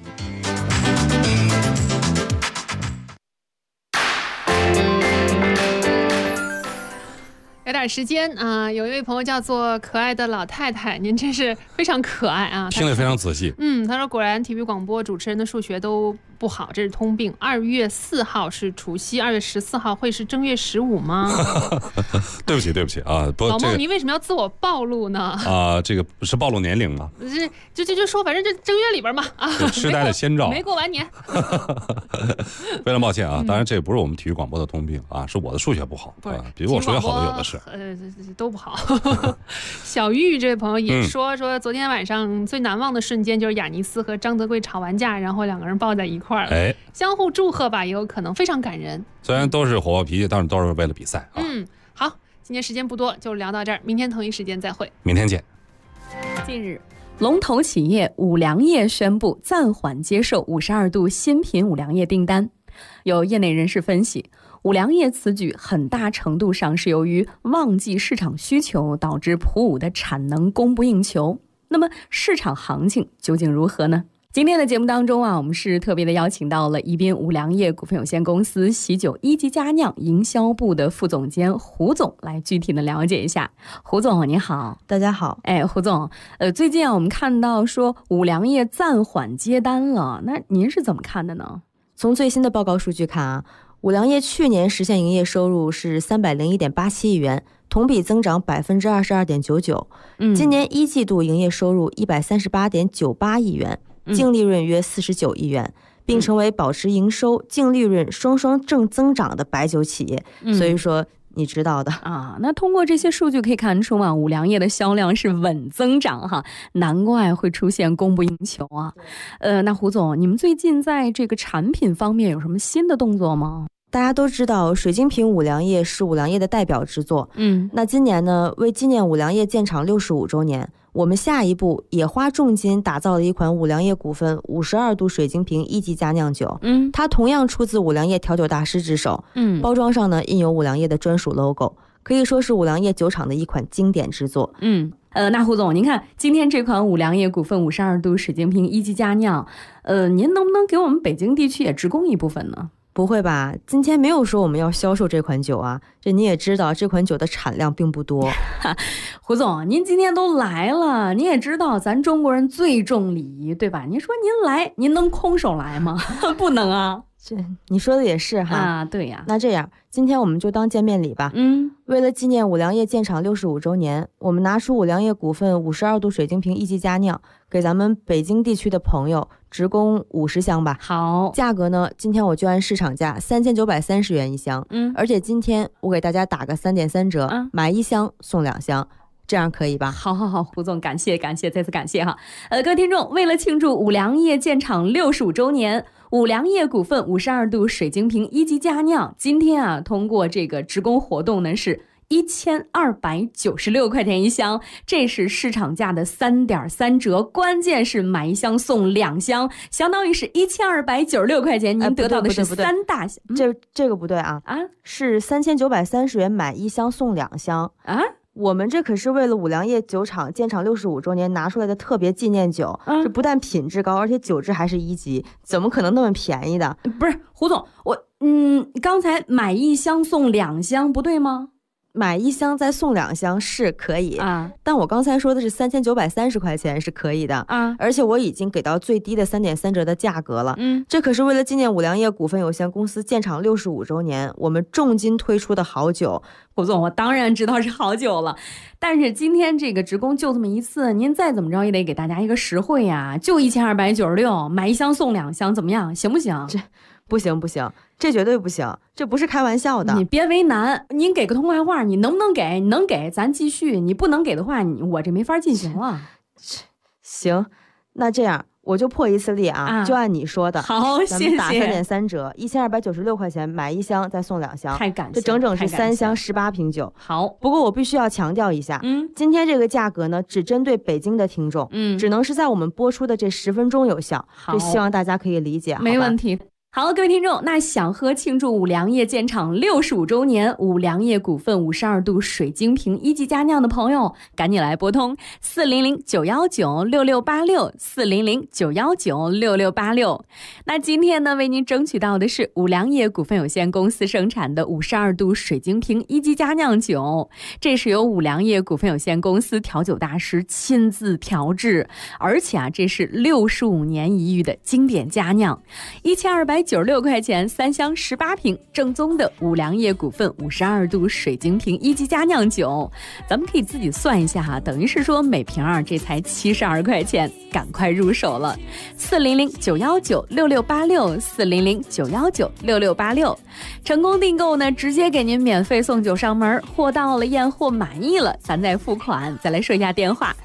有点时间有一位朋友叫做可爱的老太太，您真是非常可爱听得非常仔细。 他说果然体育广播主持人的数学都不好，这是通病。2月4号是除夕，2月14号会是正月15吗？ 对不起老孟，你为什么要自我暴露呢？ 这个是暴露年龄吗？ 就说反正这正月里边嘛痴呆的先兆没过完年。 非常抱歉当然这不是我们体育广播的通病是我的数学不好比我数学好的有的是。 都不好。小玉这位朋友也说昨天晚上最难忘的瞬间就是雅尼斯和张德贵吵完架，然后2个人抱在一块儿相互祝贺吧，也有可能非常感人。 虽然都是火爆脾气，但是都是为了比赛好，今天时间不多，就聊到这儿，明天同一时间再会。 明天见。 近日，龙头企业五粮液宣布暂缓接受52度新品五粮液订单。有业内人士分析，五粮液此举很大程度上是由于旺季市场需求导致普五的产能供不应求。那么市场行情究竟如何呢？今天的节目当中我们是特别的邀请到了宜宾五粮液股份有限公司喜酒一级佳酿营销部的副总监胡总来具体的了解一下。胡总你好。 大家好。 胡总，最近我们看到说五粮液暂缓接单了，那您是怎么看的呢？ 从最新的报告数据看五粮液去年实现营业收入是301.87亿元，同比增长22.99%。今年1季度营业收入138.98亿元，净利润约49亿元，并成为保持营收、净利润双双正增长的白酒企业。所以说你知道的那通过这些数据可以看出五粮液的销量是稳增长难怪会出现供不应求那胡总，你们最近在这个产品方面有什么新的动作吗？ 大家都知道水晶瓶五粮液是五粮液的代表之作。那今年呢，为纪念五粮液建厂65周年，我们下一步也花重金打造了一款五粮液股份52度水晶瓶1级佳酿酒。它同样出自五粮液调酒大师之手。包装上呢印有五粮液的专属 logo， 可以说是五粮液酒厂的一款经典之作。 那胡总，您看今天这款五粮液股份52度水晶瓶1级佳酿，您能不能给我们北京地区也直供一部分呢？ 不会吧，今天没有说我们要销售这款酒啊，这你也知道这款酒的产量并不多。 胡总，您今天都来了，您也知道咱中国人最重礼仪，对吧？您说您来，您能空手来吗？不能啊。 这你说的也是哈。 对呀。 那这样今天我们就当见面礼吧。为了纪念五粮液建厂65周年，我们拿出五粮液股份52度水晶瓶1级佳酿，给咱们北京地区的朋友直供50箱吧。 好， 价格呢，今天我就按市场价3930元一箱。而且今天我给大家打个3.3折，买1箱送2箱。这样可以吧？ 好，胡总，感谢，再次感谢哈。各位听众，为了庆祝五粮液建厂65周年，五粮液股份52度水晶瓶1级佳酿，今天啊，通过这个直供活动呢是1296块钱一箱，这是市场价的3.3折，关键是买1箱送2箱，相当于是1296块钱，您得到的是3大箱。 这个不对啊，是3930元买1箱送2箱啊。我们这可是为了五粮液酒厂建厂65周年拿出来的特别纪念酒，这不但品质高，而且酒质还是1级，怎么可能那么便宜的？ 不是胡总，刚才买1箱送2箱不对吗？ 买1箱再送2箱是可以啊，但我刚才说的是3930块钱是可以的啊，而且我已经给到最低的3.3折的价格了。这可是为了纪念五粮液股份有限公司建厂65周年，我们重金推出的好酒。 胡总，我当然知道是好酒了，但是今天这个直供就这么一次，您再怎么着也得给大家一个实惠呀，就1296，买1箱送2箱，怎么样？行不行？ 这不行，这绝对不行，这不是开玩笑的。 你别为难，您给个痛快话，你能不能给？你能给咱继续，你不能给的话，我这没法进行了。 行，那这样我就破一次例啊，就按你说的。 好，谢谢。 咱们打3.3折，1296块钱买1箱再送2箱， 太感谢， 这整整是3箱18瓶酒。 好， 不过我必须要强调一下，今天这个价格呢，只针对北京的听众，只能是在我们播出的这10分钟有效。这希望大家可以理解， 没问题。好，各位听众，那想喝庆祝五粮液建厂65周年五粮液股份52度水晶瓶1级佳酿的朋友，赶紧来拨通400-919-6686，400-919-6686。那今天呢，为您争取到的是五粮液股份有限公司生产的52度水晶瓶1级佳酿酒，这是由五粮液股份有限公司调酒大师亲自调制，而且这是65年一遇的经典佳酿，1296块钱3箱18瓶，正宗的五粮液股份52度水晶瓶1级佳酿酒，咱们可以自己算一下哈，等于是说每瓶这才72块钱，赶快入手了。400-919-6686，400-919-6686，成功订购呢，直接给您免费送酒上门，货到了验货满意了，咱再付款。再来说一下电话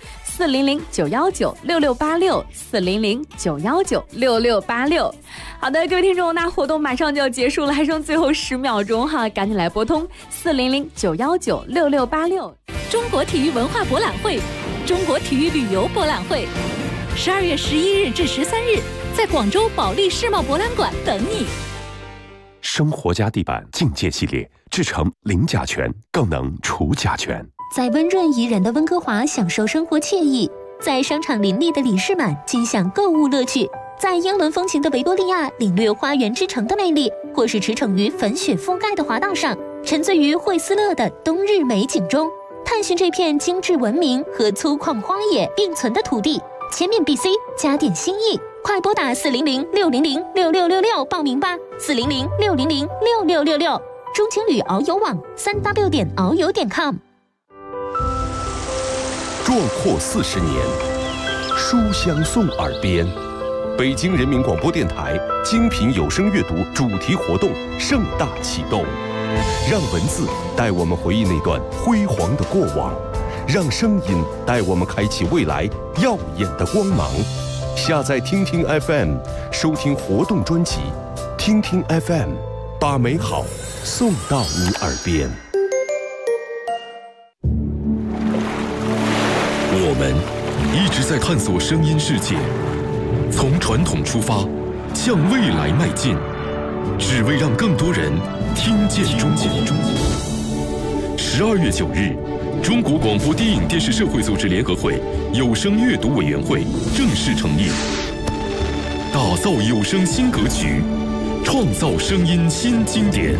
：400-919-6686，400-919-6686。好的，各位听众，那活动马上就要结束了，还剩最后10秒钟哈，赶紧来拨通400-919-6686。 中国体育文化博览会，中国体育旅游博览会，12月11日至13日，在广州保利世贸博览馆等你。 生活家地板境界系列，制成零甲醛，更能除甲醛。 在温润宜人的温哥华享受生活惬意，在商场林立的里士满尽享购物乐趣，在英伦风情的维多利亚领略花园之城的魅力，或是驰骋于粉雪覆盖的滑道上，沉醉于惠斯勒的冬日美景中，探寻这片精致文明和粗犷荒野并存的土地。前面 BC， 加点心意，快拨打400-600-6666报名吧，400-600-6666。中青旅遨游网3w.遨游.com。 壮阔40年，书香送耳边。北京人民广播电台精品有声阅读主题活动盛大启动，让文字带我们回忆那段辉煌的过往，让声音带我们开启未来耀眼的光芒。下载听听 FM， 收听活动专辑，听听 FM， 把美好送到你耳边。我们一直在探索声音世界，从传统出发，向未来迈进，只为让更多人听见中国。12月9日，中国广播电影电视社会组织联合会有声阅读委员会正式成立，打造有声新格局，创造声音新经典。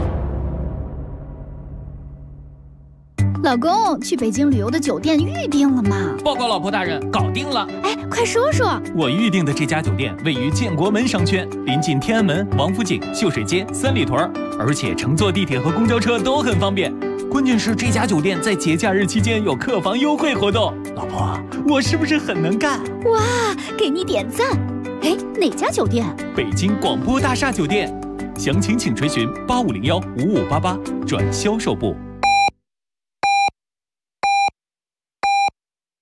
老公，去北京旅游的酒店预定了吗？ 报告老婆大人，搞定了。 哎，快说说。 我预定的这家酒店位于建国门商圈，临近天安门、王府井、秀水街、三里屯，而且乘坐地铁和公交车都很方便。关键是这家酒店在节假日期间有客房优惠活动。老婆，我是不是很能干？ 哇，给你点赞。哎，哪家酒店？ 北京广播大厦酒店。详情请垂询8501-5588转销售部。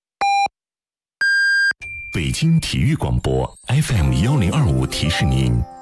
北京体育广播 FM1025提示您。